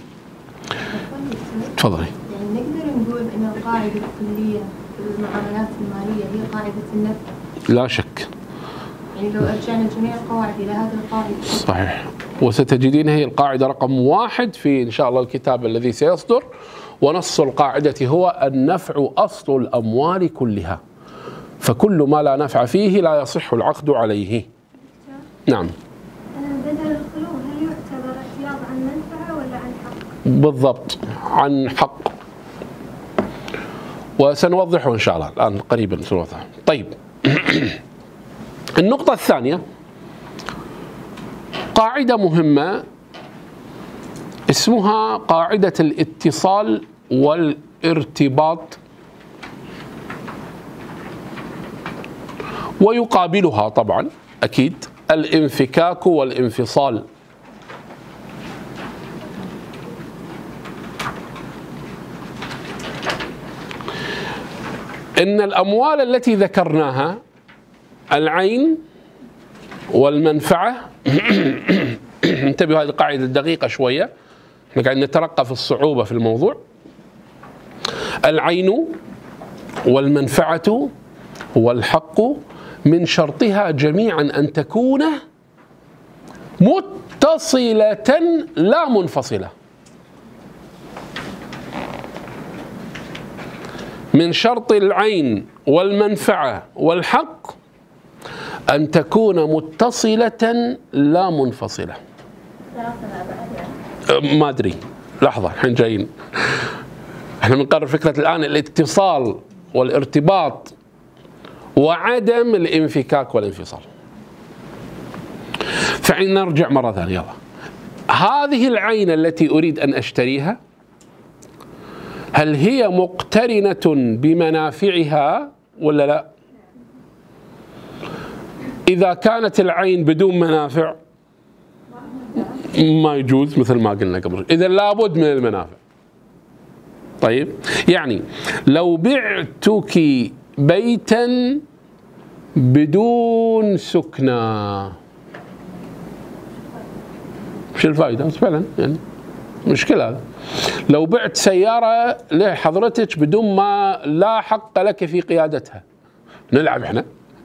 تفضلي. يعني نقدر نقول ان القاعده الكليه في المعاملات الماليه هي قاعده النفع؟ لا شك. يعني لو رجعنا جميع القواعد الى هذه القاعده. صحيح، وستجدين هي القاعده رقم واحد في ان شاء الله الكتاب الذي سيصدر، ونص القاعده هو النفع اصل الاموال كلها، فكل ما لا نفع فيه لا يصح العقد عليه. نعم. بدل الخلو هل يعتبر اعتياض عن منفعة ولا عن حق؟ بالضبط، عن حق. وسنوضحه إن شاء الله الآن قريبا سنوضحه. طيب النقطة الثانية قاعدة مهمة اسمها قاعدة الاتصال والارتباط، ويقابلها طبعا أكيد الانفكاك والانفصال. إن الأموال التي ذكرناها العين والمنفعة انتبهوا هذه القاعدة دقيقة شوية، احنا قاعدين نترقى في الصعوبة في الموضوع. العين والمنفعة والحق من شرطها جميعا أن تكون متصلة لا منفصلة. من شرط العين والمنفعة والحق أن تكون متصلة لا منفصلة. ما أدري، لحظة الحين جايين. احنا بنقرر فكرة الآن الاتصال والارتباط وعدم الانفكاك والانفصال. فنرجع مرة ثانية. يلا، هذه العين التي أريد أن أشتريها هل هي مقترنة بمنافعها ولا لا؟ إذا كانت العين بدون منافع ما يجوز مثل ما قلنا قبل، إذا لابد من المنافع. طيب يعني لو بعتك بيتا بدون سكنى وش الفائدة؟ فعلا يعني مشكلة هذا. لو بعت سيارة لحضرتك بدون ما لا حق لك في قيادتها، نلعب احنا.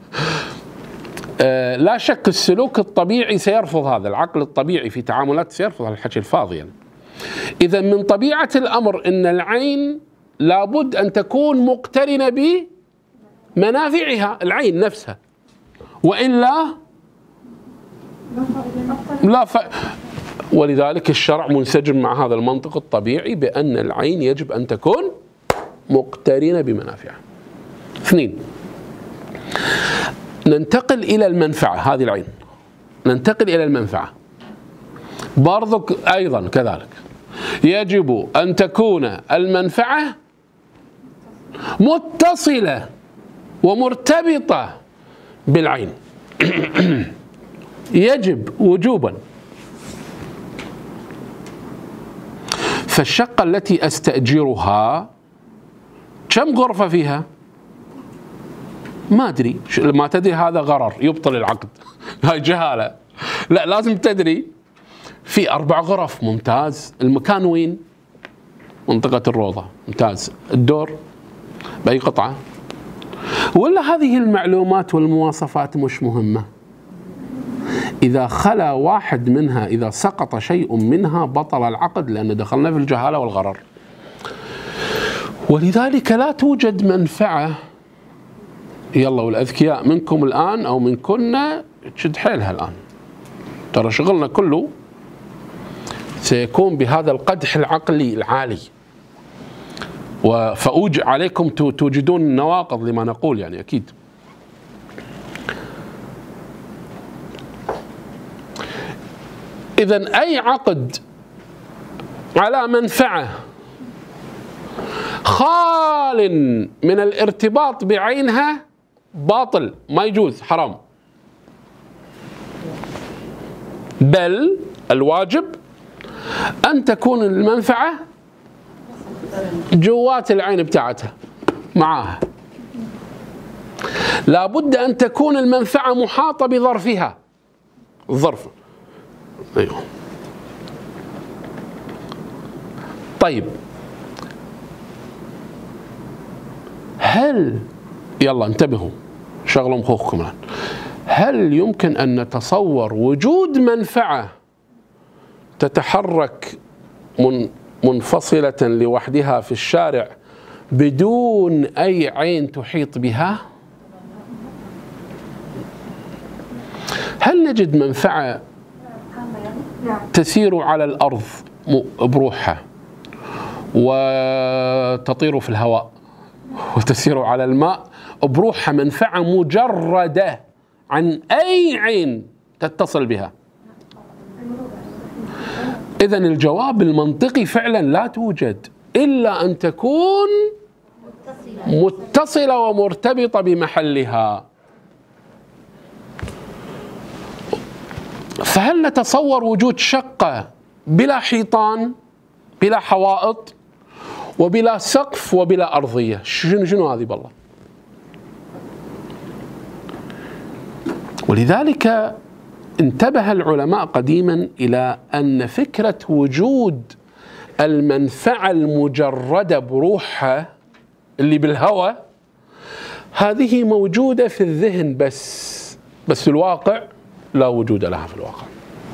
آه لا شك السلوك الطبيعي سيرفض هذا، العقل الطبيعي في تعاملات سيرفض الحكي الفاضي يعني. إذا من طبيعة الأمر أن العين لابد أن تكون مقترنة بمنافعها، العين نفسها، وإلا لا ف... ولذلك الشرع منسجم مع هذا المنطق الطبيعي بأن العين يجب أن تكون مقترنة بمنافعها. اثنين، ننتقل إلى المنفعة. هذه العين ننتقل إلى المنفعة برضو أيضا كذلك، يجب أن تكون المنفعة متصلة ومرتبطة بالعين يجب وجوبا. فالشقة التي أستأجرها كم غرفة فيها؟ ما أدري، ما تدري هذا غرر يبطل العقد. هاي جهالة، لا لازم تدري. في أربع غرف، ممتاز. المكان وين؟ منطقة الروضة، ممتاز. الدور بأي قطعة؟ ولا هذه المعلومات والمواصفات مش مهمة؟ إذا خلا واحد منها، إذا سقط شيء منها بطل العقد، لأن دخلنا في الجهالة والغرر. ولذلك لا توجد منفعة. يلا والأذكياء منكم الآن أو من كنا تشد حيلها الآن، ترى شغلنا كله سيكون بهذا القدح العقلي العالي، فأوج عليكم توجدون نواقض لما نقول يعني أكيد. إذن أي عقد على منفعة خال من الارتباط بعينها باطل، ما يجوز، حرام. بل الواجب أن تكون المنفعة جوات العين بتاعتها معاها. لابد أن تكون المنفعة محاطة بظرفها، الظرف. أيوه. طيب هل، يلا انتبهوا شغلوا مخوخكم الآن، هل يمكن أن نتصور وجود منفعة تتحرك من منفصلة لوحدها في الشارع بدون أي عين تحيط بها؟ هل نجد منفعة تسير على الأرض بروحها وتطير في الهواء وتسير على الماء بروحها منفعة مجردة عن أي عين تتصل بها. إذن الجواب المنطقي فعلا لا توجد إلا أن تكون متصلة ومرتبطة بمحلها. فهل نتصور وجود شقة بلا حيطان، بلا حوائط، وبلا سقف، وبلا أرضية؟ شنو شنو هذه بالله؟ ولذلك انتبه العلماء قديما إلى أن فكرة وجود المنفعة المجردة بروحها اللي بالهواء هذه موجودة في الذهن بس، بس في الواقع لا وجود لها في الواقع.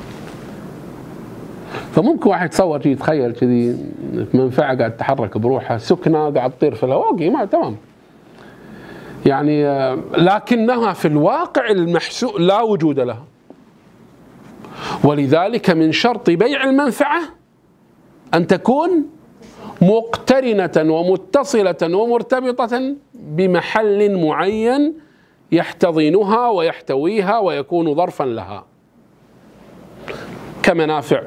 فممكن واحد يتصور شيء، يتخيل كذي منفعة قاعد تتحرك بروحها، سكنة قاعد تطير في الهواء، ما تمام يعني، لكنها في الواقع المحسوس لا وجود لها. ولذلك من شرط بيع المنفعة أن تكون مقترنة ومتصلة ومرتبطة بمحل معين يحتضنها ويحتويها ويكون ظرفا لها، كمنافع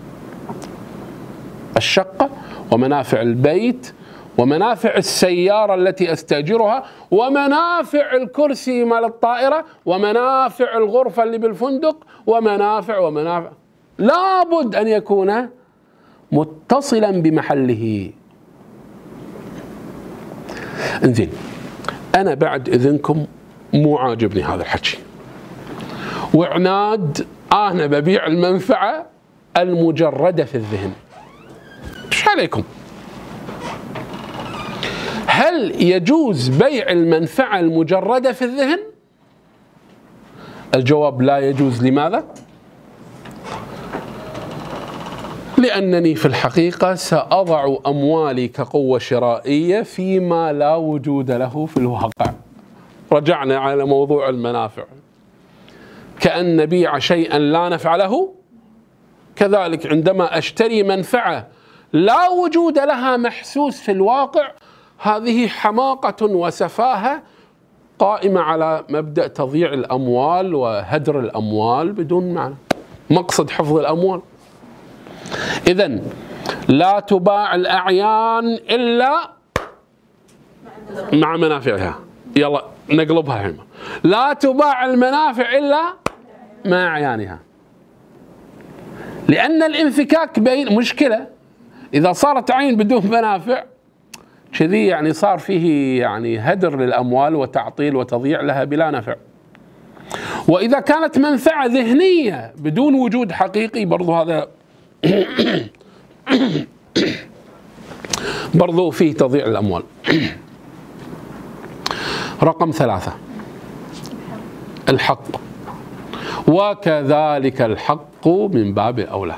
الشقة ومنافع البيت ومنافع السيارة التي أستأجرها ومنافع الكرسي مال الطائرة ومنافع الغرفة اللي بالفندق ومنافع ومنافع، لابد أن يكون متصلا بمحله. انزين، أنا بعد إذنكم مو عاجبني هذا الحكي، وعناد أنا ببيع المنفعة المجردة في الذهن. ايش عليكم؟ هل يجوز بيع المنفعة المجردة في الذهن؟ الجواب لا يجوز. لماذا؟ لأنني في الحقيقة سأضع أموالي كقوة شرائية فيما لا وجود له في الواقع. رجعنا على موضوع المنافع، كأن نبيع شيئا لا نفع له، كذلك عندما أشتري منفعة لا وجود لها محسوس في الواقع، هذه حماقة وسفاهة قائمة على مبدأ تضييع الأموال وهدر الأموال بدون معنى، مقصد حفظ الأموال. إذن لا تباع الأعيان إلا مع منافعها. يلا نقلبها الحين، لا تباع المنافع إلا مع أعيانها، لأن الانفكاك بين مشكلة. إذا صارت عين بدون منافع كذي يعني صار فيه يعني هدر للأموال وتعطيل وتضييع لها بلا نفع. وإذا كانت منفعة ذهنية بدون وجود حقيقي برضو هذا برضو فيه تضييع الأموال. رقم ثلاثة، الحق، وكذلك الحق من باب أولى.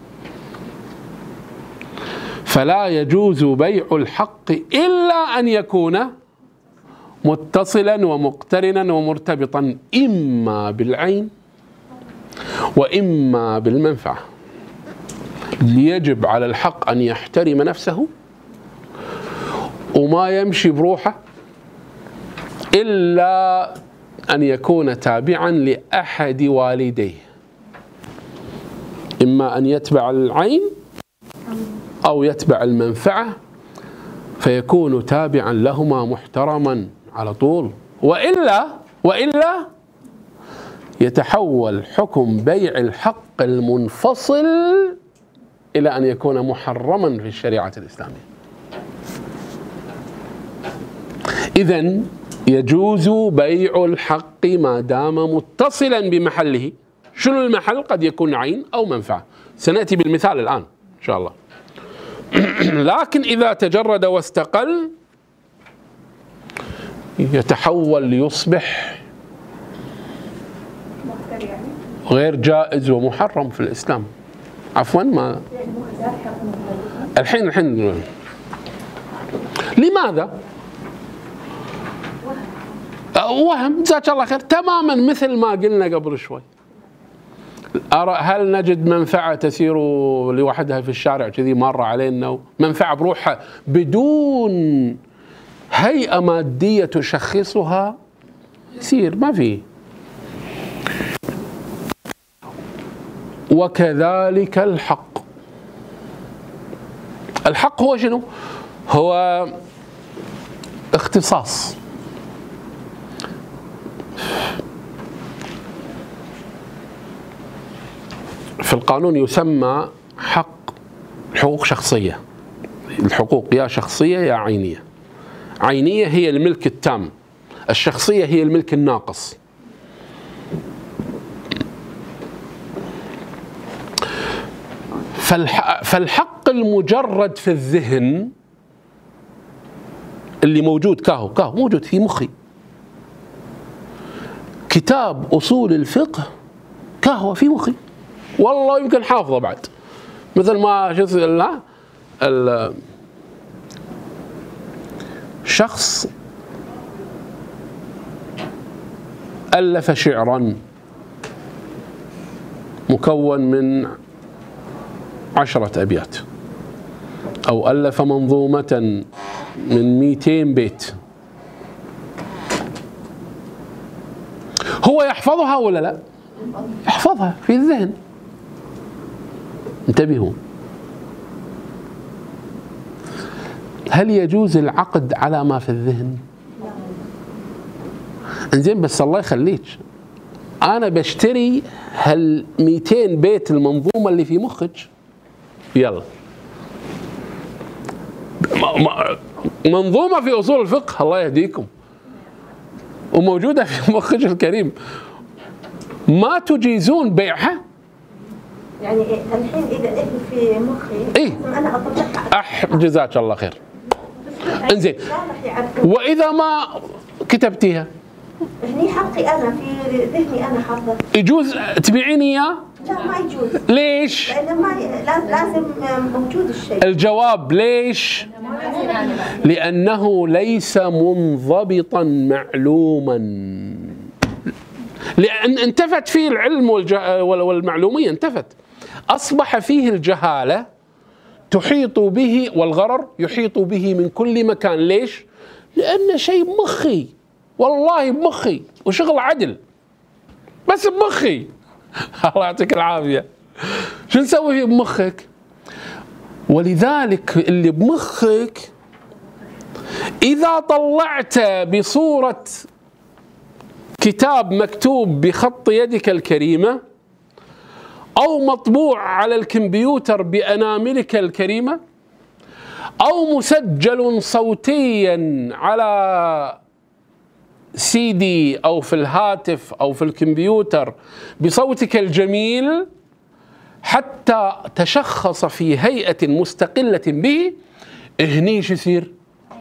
فلا يجوز بيع الحق إلا أن يكون متصلا ومقترنا ومرتبطا إما بالعين وإما بالمنفعة. يجب على الحق أن يحترم نفسه وما يمشي بروحه إلا أن يكون تابعا لأحد والديه، إما أن يتبع العين أو يتبع المنفعة، فيكون تابعا لهما محترما على طول، وإلا وإلا يتحول حكم بيع الحق المنفصل إلى أن يكون محرما في الشريعة الإسلامية. إذن يجوز بيع الحق ما دام متصلا بمحله. شنو المحل؟ قد يكون عين أو منفعة، سنأتي بالمثال الآن إن شاء الله. لكن إذا تجرد واستقل يتحول ليصبح غير جائز ومحرم في الإسلام. عفوا ما الحين الحين لماذا؟ وهم، جزاك الله خير. تماما مثل ما قلنا قبل شوي، هل نجد منفعة تسير لوحدها في الشارع كذي مارة علينا، منفعة بروحها بدون هيئة مادية تشخصها يصير ما في. وكذلك الحق. الحق هو شنو؟ هو اختصاص. في القانون يسمى حق حقوق شخصية. الحقوق يا شخصية يا عينية. عينية هي الملك التام، الشخصية هي الملك الناقص. فالحق المجرد في الذهن اللي موجود كاهو كاهو موجود في مخي. كتاب أصول الفقه كاهو في مخي، والله يمكن حافظه بعد، مثل ما شفت لا الشخص ألف شعرا مكون من عشرة أبيات، أو ألف منظومة من مئتين بيت، هو يحفظها ولا لا؟ يحفظها في الذهن. انتبهوا، هل يجوز العقد على ما في الذهن؟ انزين بس الله يخليك، أنا بشتري هال مئتين بيت المنظومة اللي في مخك، يلا منظومة في أصول الفقه الله يهديكم وموجودة في مخك الكريم، ما تجيزون بيعها؟ يعني الحين إذا إيه في مخي إيه؟ أنا أطبقها. أح جزاك الله خير. انزين وإذا ما كتبتيها؟ هني حقي أنا في ذهني أنا حافظة. يجوز تبيعيني إياه؟ لا ما يجوز. ليش؟ لأنه ما لازم موجود الشيء. الجواب ليش؟ لأنه ليس منضبطا معلوما، لأن انتفت فيه العلم والمعلومية، انتفت، أصبح فيه الجهالة تحيط به والغرر يحيط به من كل مكان. ليش؟ لأن شيء بمخي، والله بمخي، وشغل عدل بس بمخي. الله يعطيك العافية. شو نسوي فيه بمخك؟ ولذلك اللي بمخك إذا طلعت بصورة كتاب مكتوب بخط يدك الكريمة أو مطبوع على الكمبيوتر بأناملك الكريمة أو مسجل صوتيا على سي دي أو في الهاتف أو في الكمبيوتر بصوتك الجميل حتى تشخص في هيئة مستقلة به، هني شو يصير؟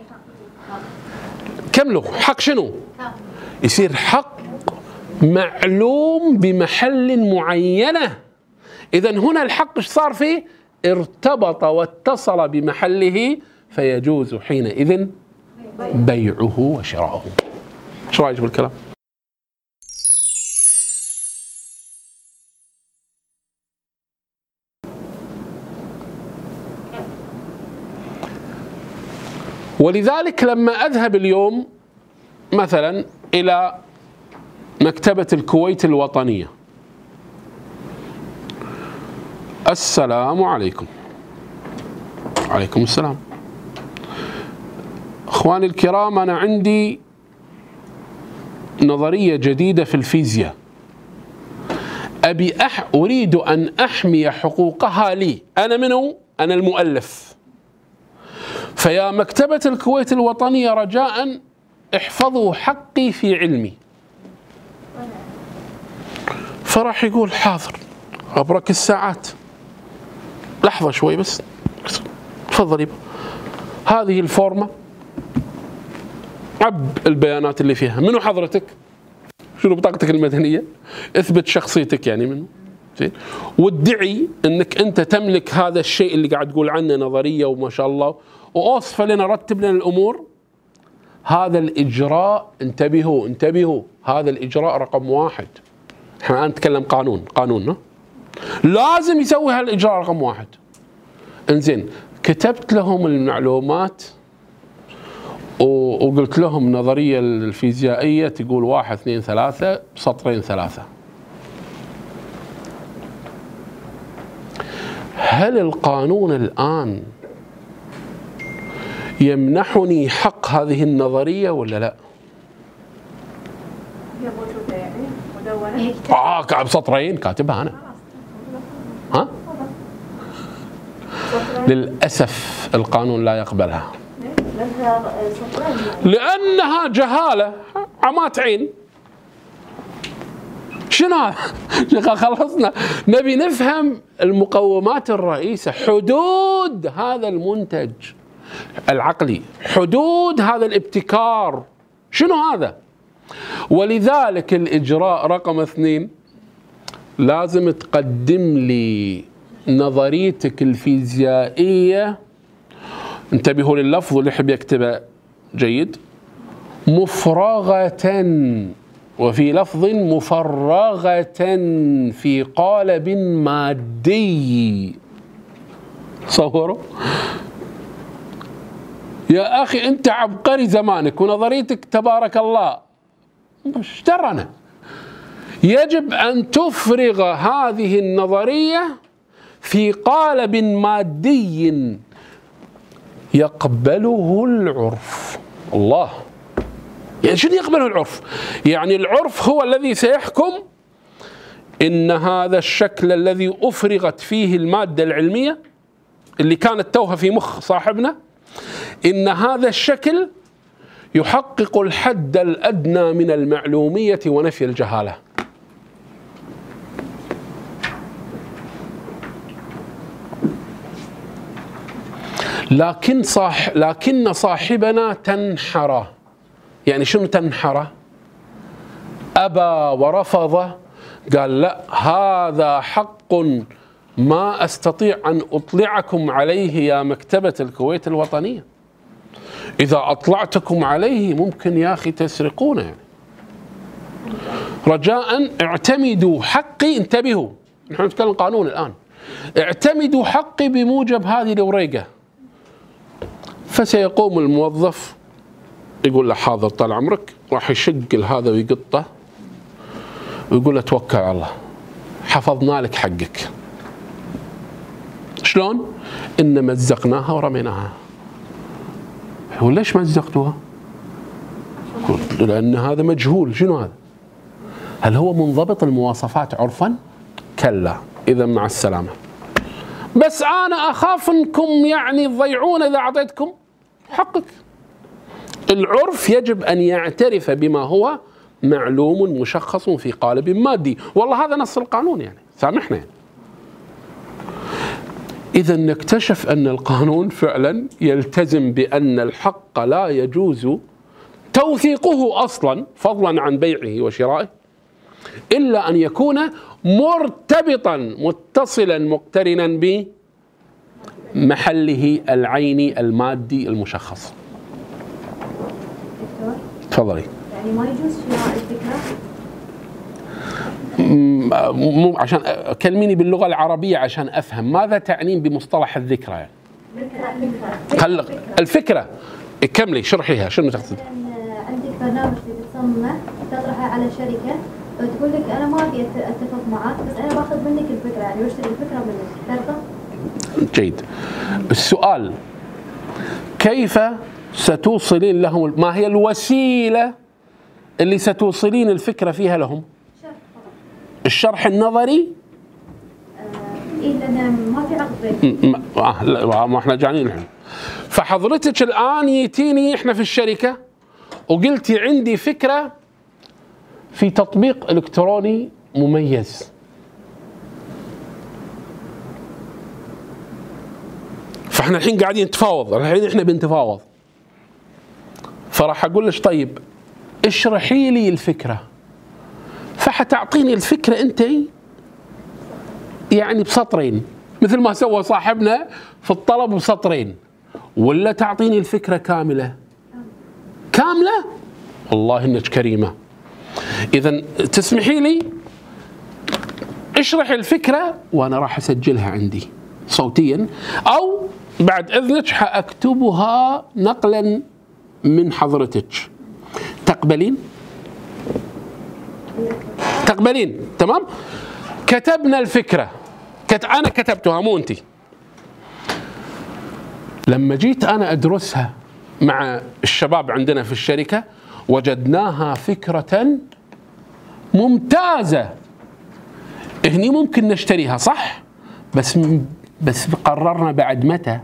كملوا حق شنو؟ يصير حق معلوم بمحل معينة. إذن هنا الحق ايش صار فيه؟ ارتبط واتصل بمحله، فيجوز حينئذ بيعه وشراؤه. ايش رايك بالكلام؟ ولذلك لما أذهب اليوم مثلا إلى مكتبة الكويت الوطنية، السلام عليكم. عليكم السلام. أخواني الكرام، أنا عندي نظرية جديدة في الفيزياء، أبي أح أريد أن أحمي حقوقها لي. أنا منو؟ أنا المؤلف. فيا مكتبة الكويت الوطنية رجاء احفظوا حقي في علمي. فراح يقول حاضر، أبرك الساعات، لحظة شوي بس، تفضلي، هذه الفورمة، عب البيانات اللي فيها. منو حضرتك؟ شنو بطاقتك المدنية؟ اثبت شخصيتك يعني منو؟ زين، وادعي انك انت تملك هذا الشيء اللي قاعد تقول عنه نظرية وما شاء الله، واوصف لنا، رتب لنا الامور. هذا الاجراء، انتبهوا انتبهوا، هذا الاجراء رقم واحد. احنا الان نتكلم قانون، قانون لازم يسوي هالاجراء رقم واحد. انزين، كتبت لهم المعلومات وقلت لهم نظرية الفيزيائية تقول واحد اثنين ثلاثة سطرين ثلاثة. هل القانون الآن يمنحني حق هذه النظرية ولا لا؟ هي موجودة يعني مدونة. آه كعب سطرين كاتبها أنا. ها؟ للأسف القانون لا يقبلها. لأنها جهالة عمات عين. شنو هذا؟ خلصنا نبي نفهم المقومات الرئيسة، حدود هذا المنتج العقلي، حدود هذا الابتكار، شنو هذا؟ ولذلك الإجراء رقم اثنين لازم تقدم لي نظريتك الفيزيائية، انتبهوا لللفظ اللي يحب يكتبه جيد، مفرغة، وفي لفظ مفرغة في قالب مادي. صوروا يا أخي أنت عبقري زمانك ونظريتك تبارك الله، ايش درنا؟ يجب أن تفرغ هذه النظرية في قالب مادي يقبله العرف. الله، يعني شنو يقبله العرف؟ يعني العرف هو الذي سيحكم إن هذا الشكل الذي أفرغت فيه المادة العلمية اللي كانت توها في مخ صاحبنا، إن هذا الشكل يحقق الحد الأدنى من المعلومية ونفي الجهالة. لكن صاح لكن صاحبنا تنحر. يعني شنو تنحر؟ أبى ورفض، قال لا هذا حق ما أستطيع أن أطلعكم عليه يا مكتبة الكويت الوطنية، إذا أطلعتكم عليه ممكن يا أخي تسرقونه، يعني رجاء اعتمدوا حقي. انتبهوا، نحن نتكلم قانون الآن. اعتمدوا حقي بموجب هذه الوريقة. فسيقوم الموظف يقول له حاضر طال عمرك، راح يشق هذا ويقطه ويقول له توكل على الله، حفظنا لك حقك. شلون؟ إن مزقناها ورميناها. وليش مزقتوها؟ لأن هذا مجهول. شنو هذا؟ هل هو منضبط المواصفات عرفا؟ كلا، إذا مع السلامة. بس أنا أخاف أنكم يعني تضيعون إذا أعطيتكم حقك. العرف يجب أن يعترف بما هو معلوم مشخص في قالب مادي، والله هذا نص القانون، يعني سامحنا يعني. إذا نكتشف أن القانون فعلا يلتزم بأن الحق لا يجوز توثيقه أصلا فضلا عن بيعه وشرائه إلا أن يكون مرتبطا متصلا مقترنا بمحله العيني المادي المشخص. تفضلي. يعني ما يجوز شراء الفكرة؟ مو عشان كلميني باللغة العربية عشان أفهم ماذا تعنين بمصطلح الذكرى يعني. خل الفكرة كملي شرحيها، شنو تقصد؟ عندك برنامج بتصممه تطرحه على شركة وتقول لك أنا ما أبي أتفق معك بس أنا باخذ منك الفكرة، يعني بشتري الفكرة منك، ترضى؟ جيد. السؤال كيف ستوصلين لهم؟ ما هي الوسيلة اللي ستوصلين الفكرة فيها لهم؟ الشرح النظري؟ آه إيه لأن ما في عقد بينهم. آه لا ما احنا جايين الحين. فحضرتك الآن يتيني احنا في الشركة وقلتي عندي فكرة في تطبيق إلكتروني مميز. فاحنا الحين قاعدين نتفاوض، الحين احنا بنتفاوض. فراح أقول لك طيب اشرحي لي الفكرة، فحتعطيني الفكرة أنت يعني بسطرين مثل ما سوى صاحبنا في الطلب بسطرين، ولا تعطيني الفكرة كاملة؟ كاملة؟ والله إنك كريمة. إذا تسمحي لي اشرح الفكرة وأنا راح أسجلها عندي صوتيا، أو بعد إذنك حأكتبها نقلا من حضرتك، تقبلين؟ تقبلين؟ تمام؟ كتبنا الفكرة، كت... أنا كتبتها مو أنتي. لما جيت أنا أدرسها مع الشباب عندنا في الشركة وجدناها فكرة ممتازة. هني ممكن نشتريها صح، بس بس قررنا بعد متى؟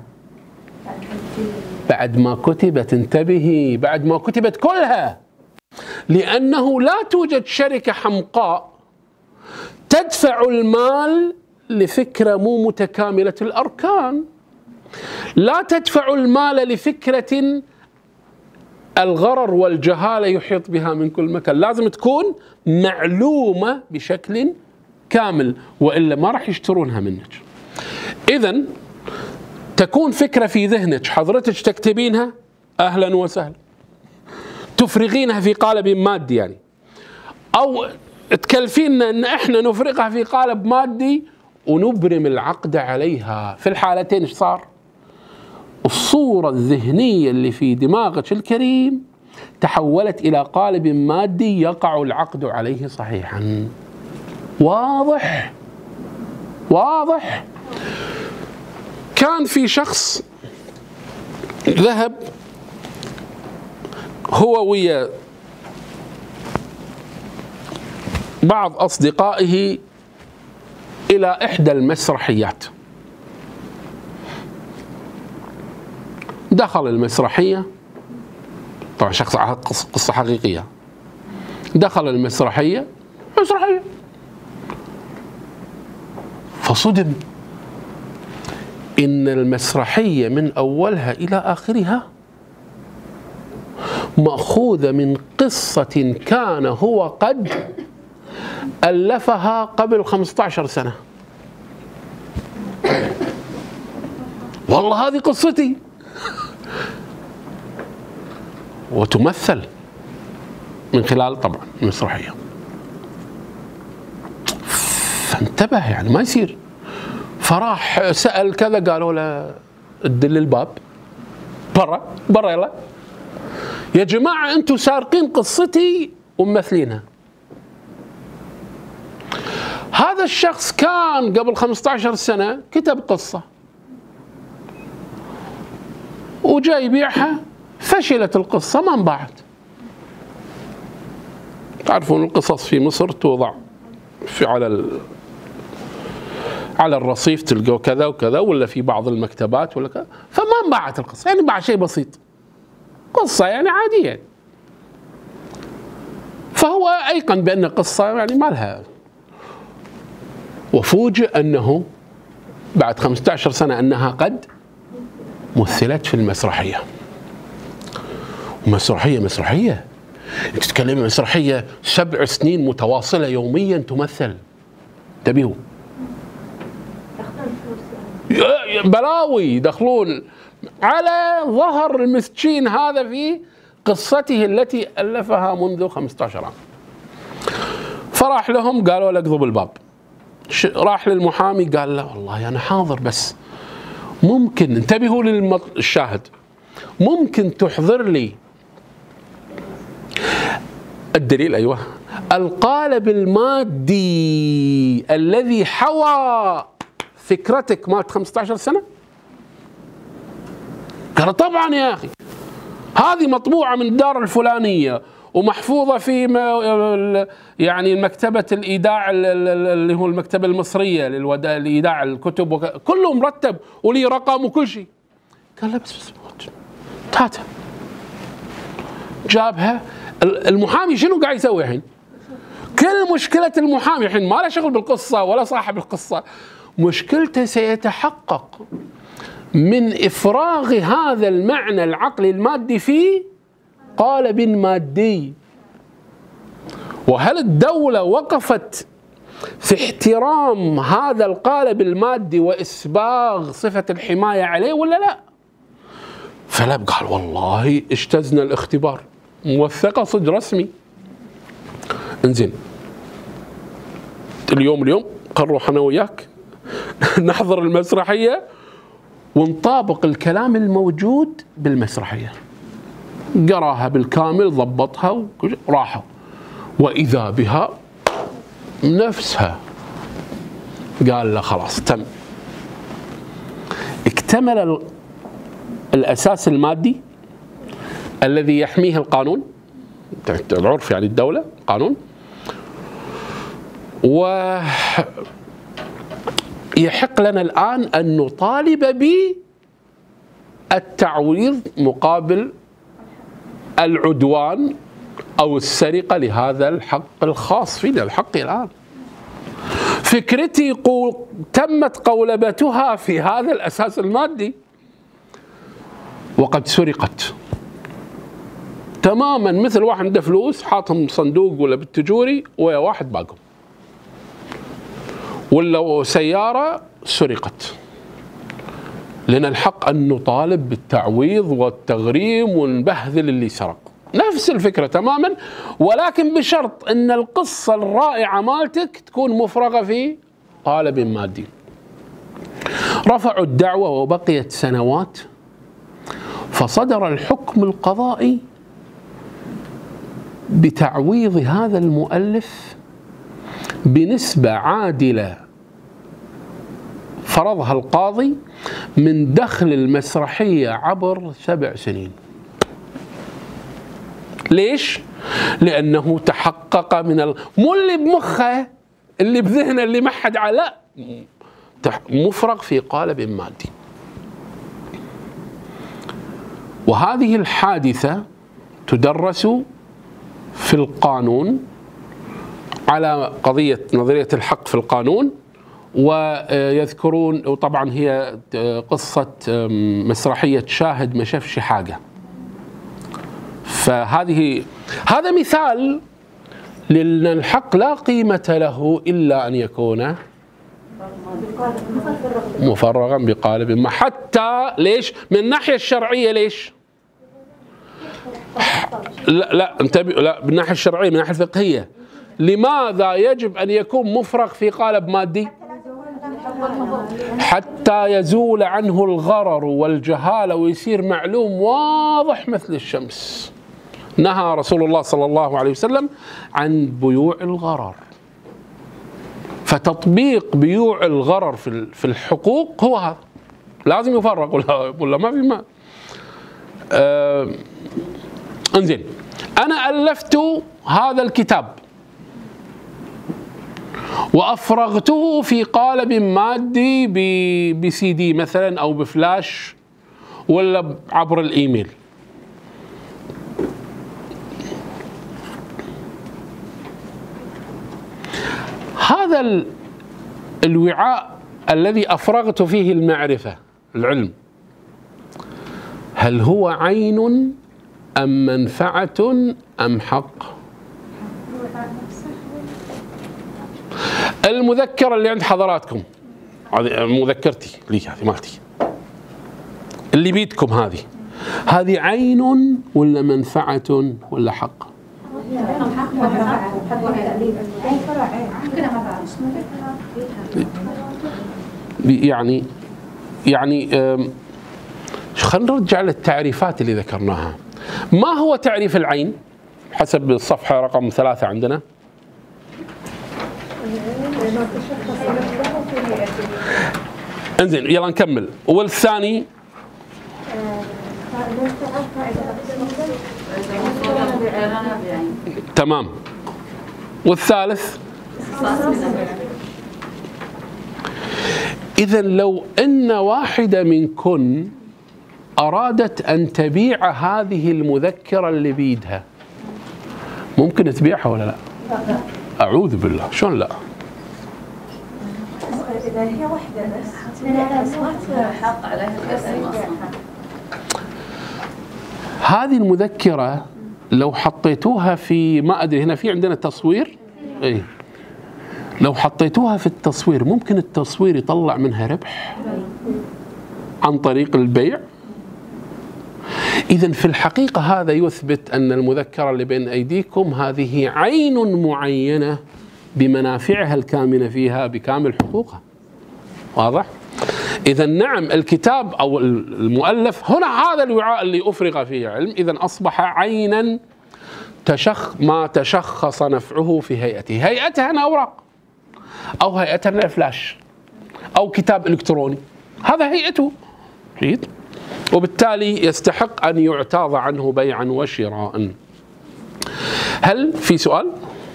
بعد ما كتبت، انتبهي، بعد ما كتبت كلها، لأنه لا توجد شركة حمقاء تدفع المال لفكرة مو متكاملة الأركان، لا تدفع المال لفكرة الغرر والجهالة يحيط بها من كل مكان، لازم تكون معلومة بشكل كامل، وإلا ما راح يشترونها منك. إذن تكون فكرة في ذهنك، حضرتك تكتبينها أهلا وسهلا، تفرغينها في قالب مادي يعني، أو تكلفيننا أن إحنا نفرغها في قالب مادي ونبرم العقد عليها. في الحالتين إيش صار؟ الصورة الذهنية اللي في دماغك الكريم تحولت إلى قالب مادي يقع العقد عليه صحيحا. واضح؟ واضح؟ كان في شخص ذهب هو ويا بعض أصدقائه إلى إحدى المسرحيات. دخل المسرحية، طبعا شخص قصة حقيقية، دخل المسرحية مسرحية فصدم إن المسرحية من أولها إلى آخرها مأخوذة من قصة كان هو قد ألفها قبل خمسة عشر سنة. والله هذه قصتي، وتمثل من خلال طبعا المسرحية. فانتبه يعني ما يصير. فراح سأل كذا، قالوا له ادل الباب برا برا، يلا يا جماعة انتم سارقين قصتي وممثلينها. هذا الشخص كان قبل خمسة عشر سنة كتب قصة وجاي يبيعها، فشلت القصة ما انباعت. تعرفون القصص في مصر توضع في على ال على الرصيف، تلقوا كذا وكذا، ولا في بعض المكتبات ولا كذا، فما انباعت القصة، يعني باع شيء بسيط، قصة يعني عادية يعني. فهو أيقن بأن القصة يعني ما لها، وفوجئ أنه بعد خمسة عشر سنة أنها قد مثلت في المسرحية. ومسرحية مسرحية أنت تتكلم مسرحية سبع سنين متواصلة يوميا تمثل. انتبهوا، بلاوي يدخلون على ظهر المسكين هذا في قصته التي ألفها منذ خمسة عشر عام. فراح لهم قالوا له اقضوا بالباب. راح للمحامي قال له والله أنا حاضر، بس ممكن، انتبهوا للشاهد، ممكن تحضر لي الدليل، أيوة، القالب المادي الذي حوى فكرتك مالت خمسة عشر سنة؟ قال طبعا يا أخي، هذه مطبوعة من الدار الفلانية ومحفوظة في يعني مكتبة الإيداع اللي هو المكتبة المصرية لإيداع الكتب، كله مرتب ولي رقم وكل شيء. قال لا بس بس تاتا جابها. المحامي شنو قاعد يسوي الحين؟ كل مشكلة المحامي الحين ما له شغل بالقصة ولا صاحب القصة، مشكلته سيتحقق من إفراغ هذا المعنى العقلي المادي في قالب مادي. وهل الدولة وقفت في احترام هذا القالب المادي وإسباغ صفة الحماية عليه ولا لا؟ فلاب قال والله اجتزنا الاختبار، موثقة صدق رسمي. انزين اليوم اليوم نروح انا وياك نحضر المسرحية ونطابق الكلام الموجود بالمسرحية، قراها بالكامل، ضبطها وراحوا، وإذا بها نفسها. قال له خلاص تم، اكتمل الأساس المادي الذي يحميه القانون، العرف يعني الدولة قانون، ويحق لنا الآن أن نطالب بالتعويض مقابل العدوان أو السرقة لهذا الحق الخاص فينا، الحق الآن. فكرتي قول تمت قولبتها في هذا الأساس المادي وقد سرقت تماما، مثل واحد عنده فلوس حاطهم صندوق ولا بالتجوري ويا واحد باقهم، ولا سيارة سرقت. لنا الحق أن نطالب بالتعويض والتغريم ونبهذل اللي سرق، نفس الفكرة تماما، ولكن بشرط أن القصة الرائعة مالتك تكون مفرغة في قالب مادي. رفعوا الدعوة وبقيت سنوات، فصدر الحكم القضائي بتعويض هذا المؤلف بنسبة عادلة فرضها القاضي من دخل المسرحية عبر سبع سنين. ليش؟ لأنه تحقق من ال... مو اللي بمخه اللي بذهنه اللي ما حد على، مفرغ في قالب مادي. وهذه الحادثة تدرس في القانون على قضية نظرية الحق في القانون، ويذكرون، وطبعا هي قصة مسرحية شاهد ما شافش حاجة. فهذه هذا مثال لأن الحق لا قيمة له إلا أن يكون مفرغا بقالب ما. حتى ليش؟ من الناحية الشرعية ليش؟ لا لا انتبه، لا بالناحية الشرعية، من الناحية الفقهية، لماذا يجب أن يكون مفرغ في قالب مادي؟ حتى يزول عنه الغرر والجهالة ويصير معلوم واضح مثل الشمس. نهى رسول الله صلى الله عليه وسلم عن بيوع الغرر، فتطبيق بيوع الغرر في في الحقوق هو هذا، لازم يفرق ولا ولا ما في ما. آه انزين، انا الفت هذا الكتاب وافرغته في قالب مادي بسي دي مثلا او بفلاش ولا عبر الايميل. هذا الوعاء الذي أفرغت فيه المعرفة العلم، هل هو عين أم منفعة أم حق؟ المذكرة اللي عند حضراتكم، هذه مذكرتي لي، هذه مالتي اللي بيدكم، هذه هذه عين ولا منفعة ولا حق؟ يعني يعني خلينا نرجع للتعريفات اللي ذكرناها. ما هو تعريف العين حسب الصفحة رقم ثلاثة عندنا؟ انزين يلا نكمل. والثاني تمام. والثالث إذا لو أن واحدة منكن أرادت أن تبيع هذه المذكرة اللي بيدها، ممكن تبيعها ولا لا؟ أعوذ بالله، شلون لا؟ إذا هي واحدة بس ما حق عليها الاسم أصلا. هذه المذكرة لو حطيتوها في، ما أدري هنا في عندنا تصوير، إيه، لو حطيتوها في التصوير ممكن التصوير يطلع منها ربح عن طريق البيع. إذن في الحقيقة هذا يثبت أن المذكرة اللي بين أيديكم هذه عين معينة بمنافعها الكامنة فيها بكامل حقوقها. واضح؟ إذا نعم الكتاب أو المؤلف هنا هذا الوعاء اللي أفرغ فيه علم، إذا أصبح عينا تشخ ما تشخص نفعه في هيئته. هيئتها أن أوراق، أو هيئتها أن فلاش، أو كتاب إلكتروني، هذا هيئته. جيد. وبالتالي يستحق أن يعتاض عنه بيعا وشراء. هل في سؤال؟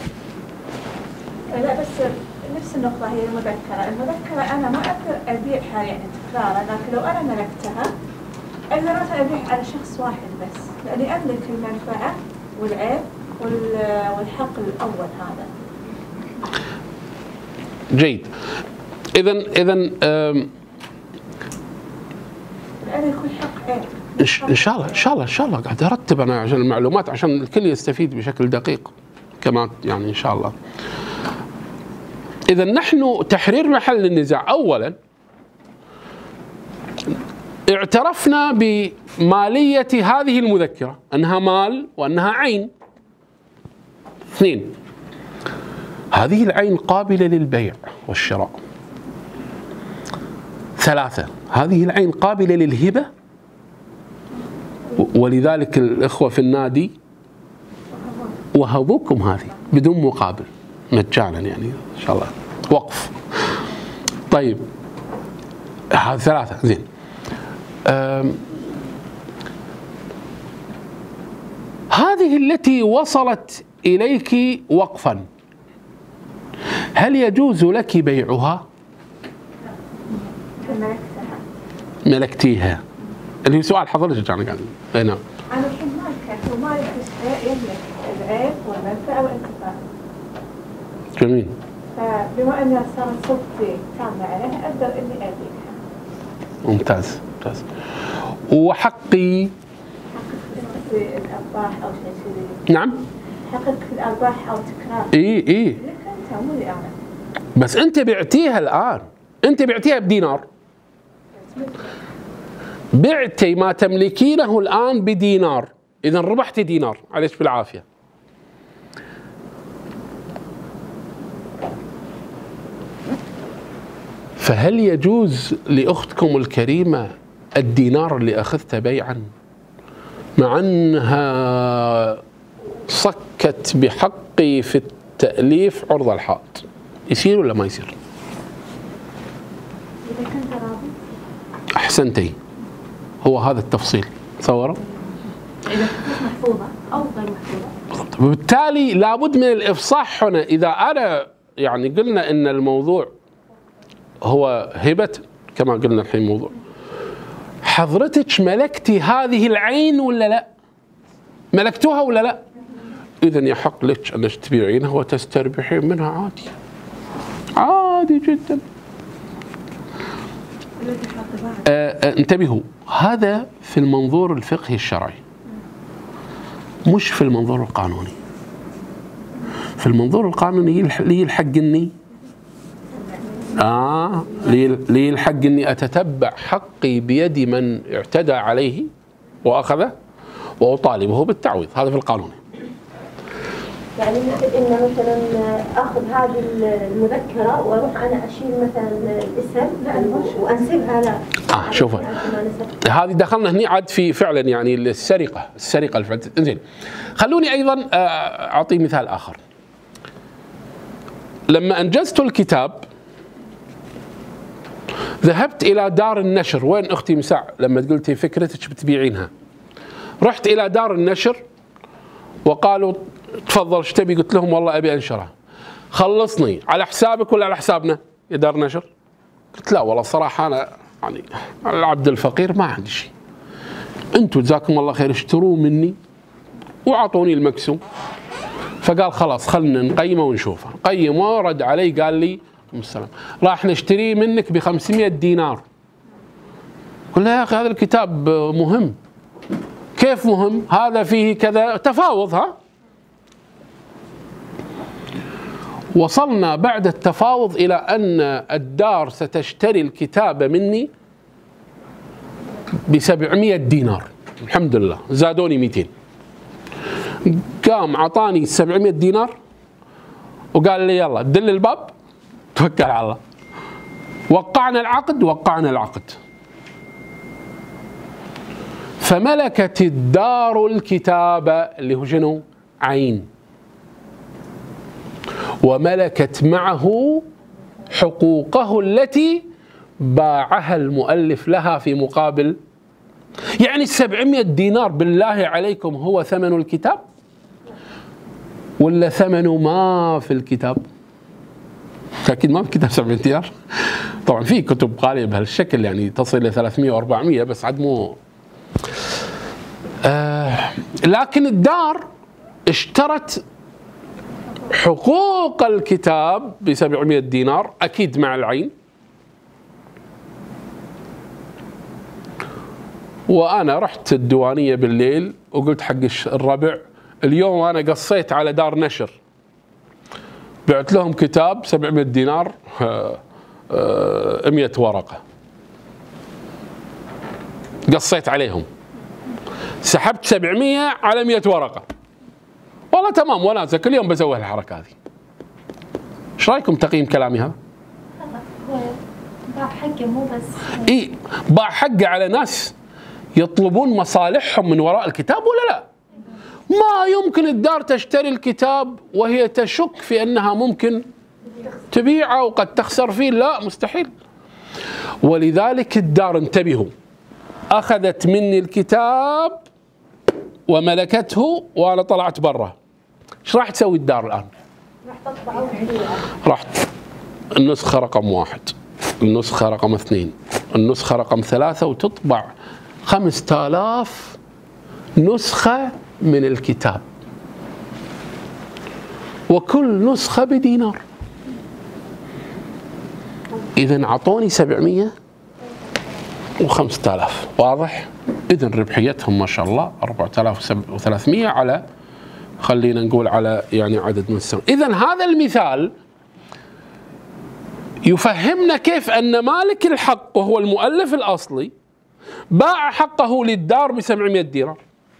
لا بس نفس النقطة هي المذكرة. المذكرة أنا ما أقدر أبيعها يعني تكرارا، لكن لو أنا ملكتها أقدر مثلا أبيعها على شخص واحد بس، لأني أملك المنفعة والعيب والحق الأول هذا. جيد. إذا إذا لأن يكون حق عيب. إن شاء الله إن شاء الله إن شاء الله قاعد أرتب أنا عشان المعلومات عشان الكل يستفيد بشكل دقيق كما يعني إن شاء الله. إذا نحن تحرير محل النزاع. أولا اعترفنا بمالية هذه المذكرة، أنها مال وأنها عين. اثنين، هذه العين قابلة للبيع والشراء. ثلاثة، هذه العين قابلة للهبة، ولذلك الإخوة في النادي وهبوكم هذه بدون مقابل مجانا يعني إن شاء الله وقف. طيب هذه ثلاثة. زين. هذه التي وصلت إليك وقفا هل يجوز لك بيعها؟ ملكتيها اللي هو سؤال حضرتك أنا قاعد. نعم. أنا الحين مالكة ومالك شيء يملك العيب والمنفعة والانتفاع. جميل. فبما أنها صارت سلطتي تامة عليها أقدر إني أبيعها. ممتاز ممتاز. وحقي حقك في الأرباح أو شيء. نعم. حقك في الأرباح أو تكرار. إيه إيه. لك أنت مو لي أنا. بس أنت بعتيها الآن، أنت بعتيها بدينار. بعتي ما تملكينه الآن بدينار، إذا ربحتي دينار. عليك بالعافية. فهل يجوز لأختكم الكريمة الدينار اللي أخذته بيعا مع أنها صكت بحقي في التأليف عرض الحائط؟ يصير ولا ما يصير؟ إذا كنت راضي. أحسنتي. هو هذا التفصيل تصوروا؟ إذا كنت محفوظة أو غير محفوظة. وبالتالي لابد من الإفصاح هنا. إذا أنا يعني قلنا إن الموضوع هو هبة كما قلنا الحين موضوع، حضرتك ملكتي هذه العين ولا لا؟ ملكتوها ولا لا؟ إذن يحق لك أنك تبيعينها وتستربحين منها عادي عادي جدا. آه انتبهوا، هذا في المنظور الفقهي الشرعي مش في المنظور القانوني. في المنظور القانوني لي الحق اني آه لي الحق اني اتتبع حقي بيد من اعتدى عليه واخذه واطالبه بالتعويض. هذا في القانون. يعني مثل إن مثلا آخذ هذه المذكرة وأروح أنا أشيل مثلا الاسم وأنسبها لا. آه شوفوا هذه دخلنا هني عاد في فعلا يعني السرقة السرقة الفعل. زين خلوني أيضا أعطي مثال آخر. لما أنجزت الكتاب ذهبت إلى دار النشر. وين أختي مساع لما قلتي فكرتك بتبيعينها؟ رحت إلى دار النشر وقالوا تفضل ايش تبي؟ قلت لهم والله ابي انشرها. خلصني على حسابك ولا على حسابنا يا دار نشر؟ قلت لا والله الصراحه انا يعني العبد الفقير ما عندي شيء، انتم جزاكم الله خير اشتروا مني واعطوني المكسوم. فقال خلاص خلنا نقيمه ونشوفه. قيمه رد علي قال لي السلام راح نشتريه منك ب خمسمئة دينار. قلت له يا اخي هذا الكتاب مهم. كيف مهم؟ هذا فيه كذا تفاوض. ها وصلنا بعد التفاوض إلى أن الدار ستشتري الكتاب مني بسبعمئة دينار. الحمد لله زادوني مئتين. قام عطاني سبعمئة دينار وقال لي يلا دل الباب توكل على الله. وقعنا العقد وقعنا العقد، فملكت الدار الكتابة اللي هو شنو؟ عين، وملكت معه حقوقه التي باعها المؤلف لها في مقابل، يعني السبعمائة دينار بالله عليكم هو ثمن الكتاب ولا ثمن ما في الكتاب؟ أكيد ما في كتاب سبعمائة دينار، طبعا في كتب غالية بهالشكل يعني تصل إلى ثلاثمائة وأربعمائة بس عاد مو آه. لكن الدار اشترت حقوق الكتاب ب سبعمائة دينار أكيد مع العين، وأنا رحت الديوانية بالليل وقلت حق الربع اليوم أنا قصيت على دار نشر بعت لهم كتاب سبعمائة دينار مئة ورقة، قصيت عليهم سحبت سبعمائة على مئة ورقة، والله تمام وناسة كل يوم بسوي الحركة هذه. ايش رايكم تقييم كلامي هذا؟ هو باع حقه مو بس اي باع حقه على ناس يطلبون مصالحهم من وراء الكتاب ولا لا؟ ما يمكن الدار تشتري الكتاب وهي تشك في انها ممكن تبيعه وقد تخسر فيه، لا مستحيل. ولذلك الدار انتبهوا اخذت مني الكتاب وملكته وانا طلعت برا. ايش راح تسوي الدار الان؟ راح تطبعه راح النسخة رقم واحد، النسخة رقم اثنين، النسخة رقم ثلاثة، وتطبع خمسة آلاف نسخة من الكتاب، وكل نسخة بدينار. إذن أعطوني سبعمائة وخمسة آلاف، واضح؟ إذن ربحيتهم ما شاء الله أربعة آلاف وثلاثمائة على خلينا نقول على يعني عدد من السنة. إذن هذا المثال يفهمنا كيف أن مالك الحق وهو المؤلف الأصلي باع حقه للدار بسبعمائة دينار،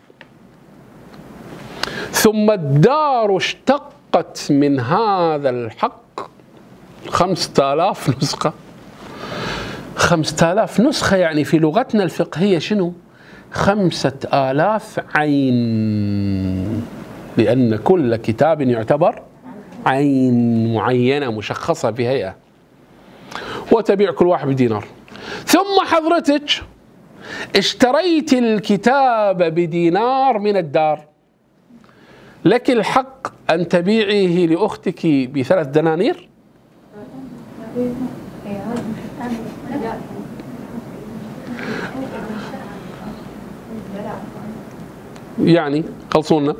ثم الدار اشتقت من هذا الحق خمسة آلاف نسخة. خمسة آلاف نسخة يعني في لغتنا الفقهية شنو؟ خمسة آلاف عين، لأن كل كتاب يعتبر عين معينة مشخصة بهيئة، وتبيع كل واحد بدينار. ثم حضرتك اشتريت الكتاب بدينار من الدار، لك الحق أن تبيعيه لأختك بثلاث دنانير؟ يعني خلصونا.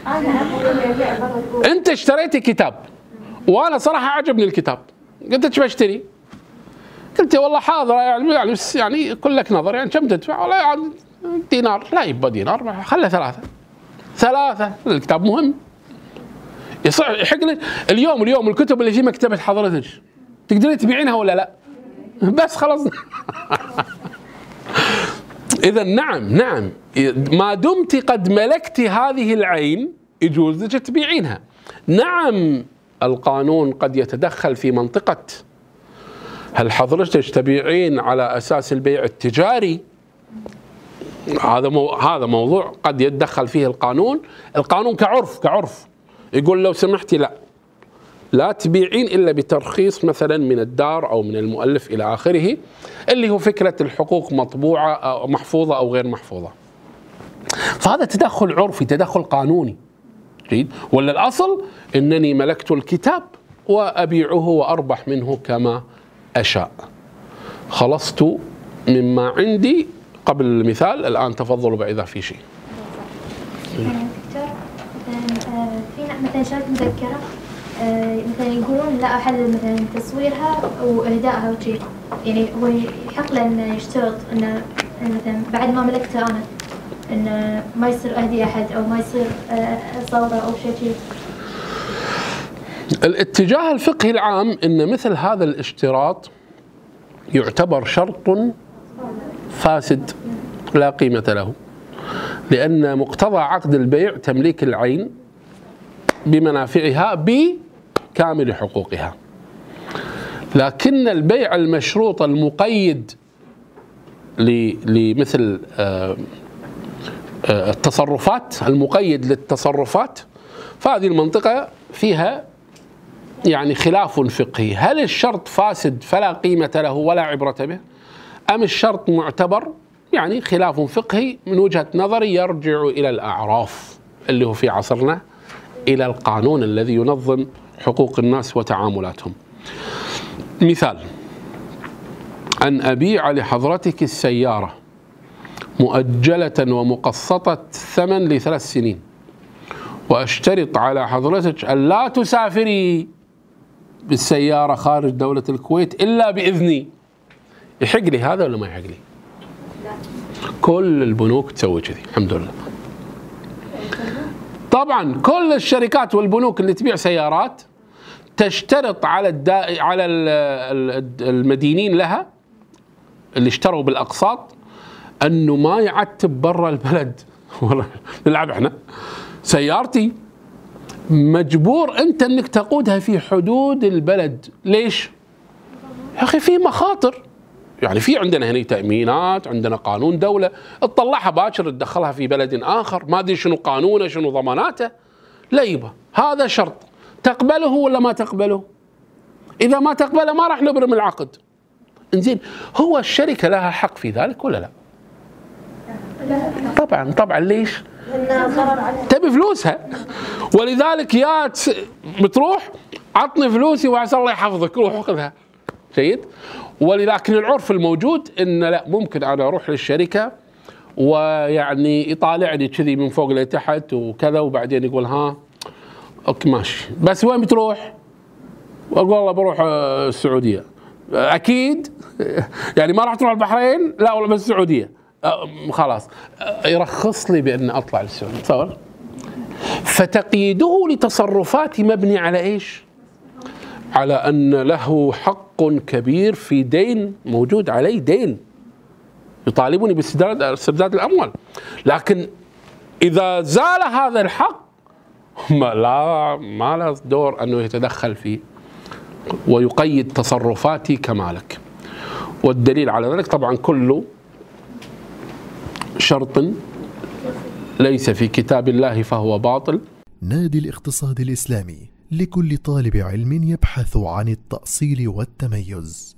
أنت اشتريت كتاب وأنا صراحة عجبني الكتاب، قلت لك بشتري، قلت والله حاضر يعني بس يعني كلك نظر يعني كم تدفع؟ والله يعني دينار. لا يبقى دينار، خله ثلاثة ثلاثة، الكتاب مهم يصح يحق لك. اليوم اليوم الكتب اللي في مكتبة حضرتك تقدرين تبيعينها ولا لا؟ بس خلاص. إذا نعم نعم ما دمت قد ملكت هذه العين يجوز لك تبيعينها. نعم القانون قد يتدخل في منطقة هل حضرتك تبيعين على أساس البيع التجاري؟ هذا مو هذا موضوع قد يتدخل فيه القانون. القانون كعرف كعرف يقول لو سمحتي لا لا تبيعين إلا بترخيص مثلا من الدار أو من المؤلف إلى آخره، اللي هو فكرة الحقوق مطبوعة أو محفوظة أو غير محفوظة. فهذا تدخل عرفي تدخل قانوني جيد. ولا الأصل أنني ملكت الكتاب وأبيعه وأربح منه كما أشاء. خلصت مما عندي قبل المثال، الآن تفضلوا بإذا في شيء. دكتور في مثلا شركة مذكرة مثلا يقولون لا أحل مثلا تصويرها وإهدائها وشيء، يعني هو يحق له إنه يشترط إنه مثلا بعد ما ملكته أنا إنه ما يصير أهدي أحد أو ما يصير صورة أو شيء شيء. الاتجاه الفقهي العام إن مثل هذا الاشتراط يعتبر شرط فاسد لا قيمة له، لأن مقتضى عقد البيع تمليك العين بمنافعها بكامل حقوقها. لكن البيع المشروط المقيد لمثل التصرفات، المقيد للتصرفات، فهذه المنطقة فيها يعني خلاف فقهي. هل الشرط فاسد فلا قيمة له ولا عبرة به، أم الشرط معتبر؟ يعني خلاف فقهي من وجهة نظري يرجع إلى الأعراف اللي هو في عصرنا، إلى القانون الذي ينظم حقوق الناس وتعاملاتهم. مثال: أن أبيع لحضرتك السيارة مؤجلة ومقسطة ثمن لثلاث سنين، وأشترط على حضرتك أن لا تسافري بالسيارة خارج دولة الكويت إلا بإذني. يحق لي هذا ولا ما يحق لي؟ كل البنوك تسوي كذي الحمد لله. طبعا كل الشركات والبنوك اللي تبيع سيارات تشترط على الدا... على المدينين لها اللي اشتروا بالأقساط أنه ما يعتب برا البلد. والله نلعب احنا، سيارتي مجبور أنت أنك تقودها في حدود البلد. ليش؟ يا أخي في مخاطر، يعني في عندنا هنا تأمينات، عندنا قانون دولة، تطلعها باكر تدخلها في بلد آخر ما أدري شنو قانونه شنو ضماناته. لا يبا، هذا شرط تقبله ولا ما تقبله؟ إذا ما تقبله ما راح نبرم العقد. إنزين، هو الشركة لها حق في ذلك ولا لا؟ طبعا طبعا. ليش؟ تبي فلوسها، ولذلك يا بتروح عطني فلوسي وعسى الله يحفظك، روح خذها. جيد. ولكن العرف الموجود ان لا، ممكن انا اروح للشركه ويعني يطالعني كذي من فوق لتحت وكذا، وبعدين يقول ها اوكي ماشي، بس وين بتروح؟ واقول والله بروح السعوديه. اكيد يعني ما راح تروح البحرين؟ لا والله بس السعوديه. خلاص يرخص لي بان اطلع للسعوديه. تصور؟ فتقييده لتصرفاتي مبني على ايش؟ على ان له حق كبير في دين موجود علي، دين يطالبني باسترداد الاموال. لكن اذا زال هذا الحق ما لا ما له دور انه يتدخل فيه ويقيد تصرفاتي كمالك. والدليل على ذلك طبعا كل شرط ليس في كتاب الله فهو باطل. نادي الاقتصاد الإسلامي لكل طالب علم يبحث عن التأصيل والتميز.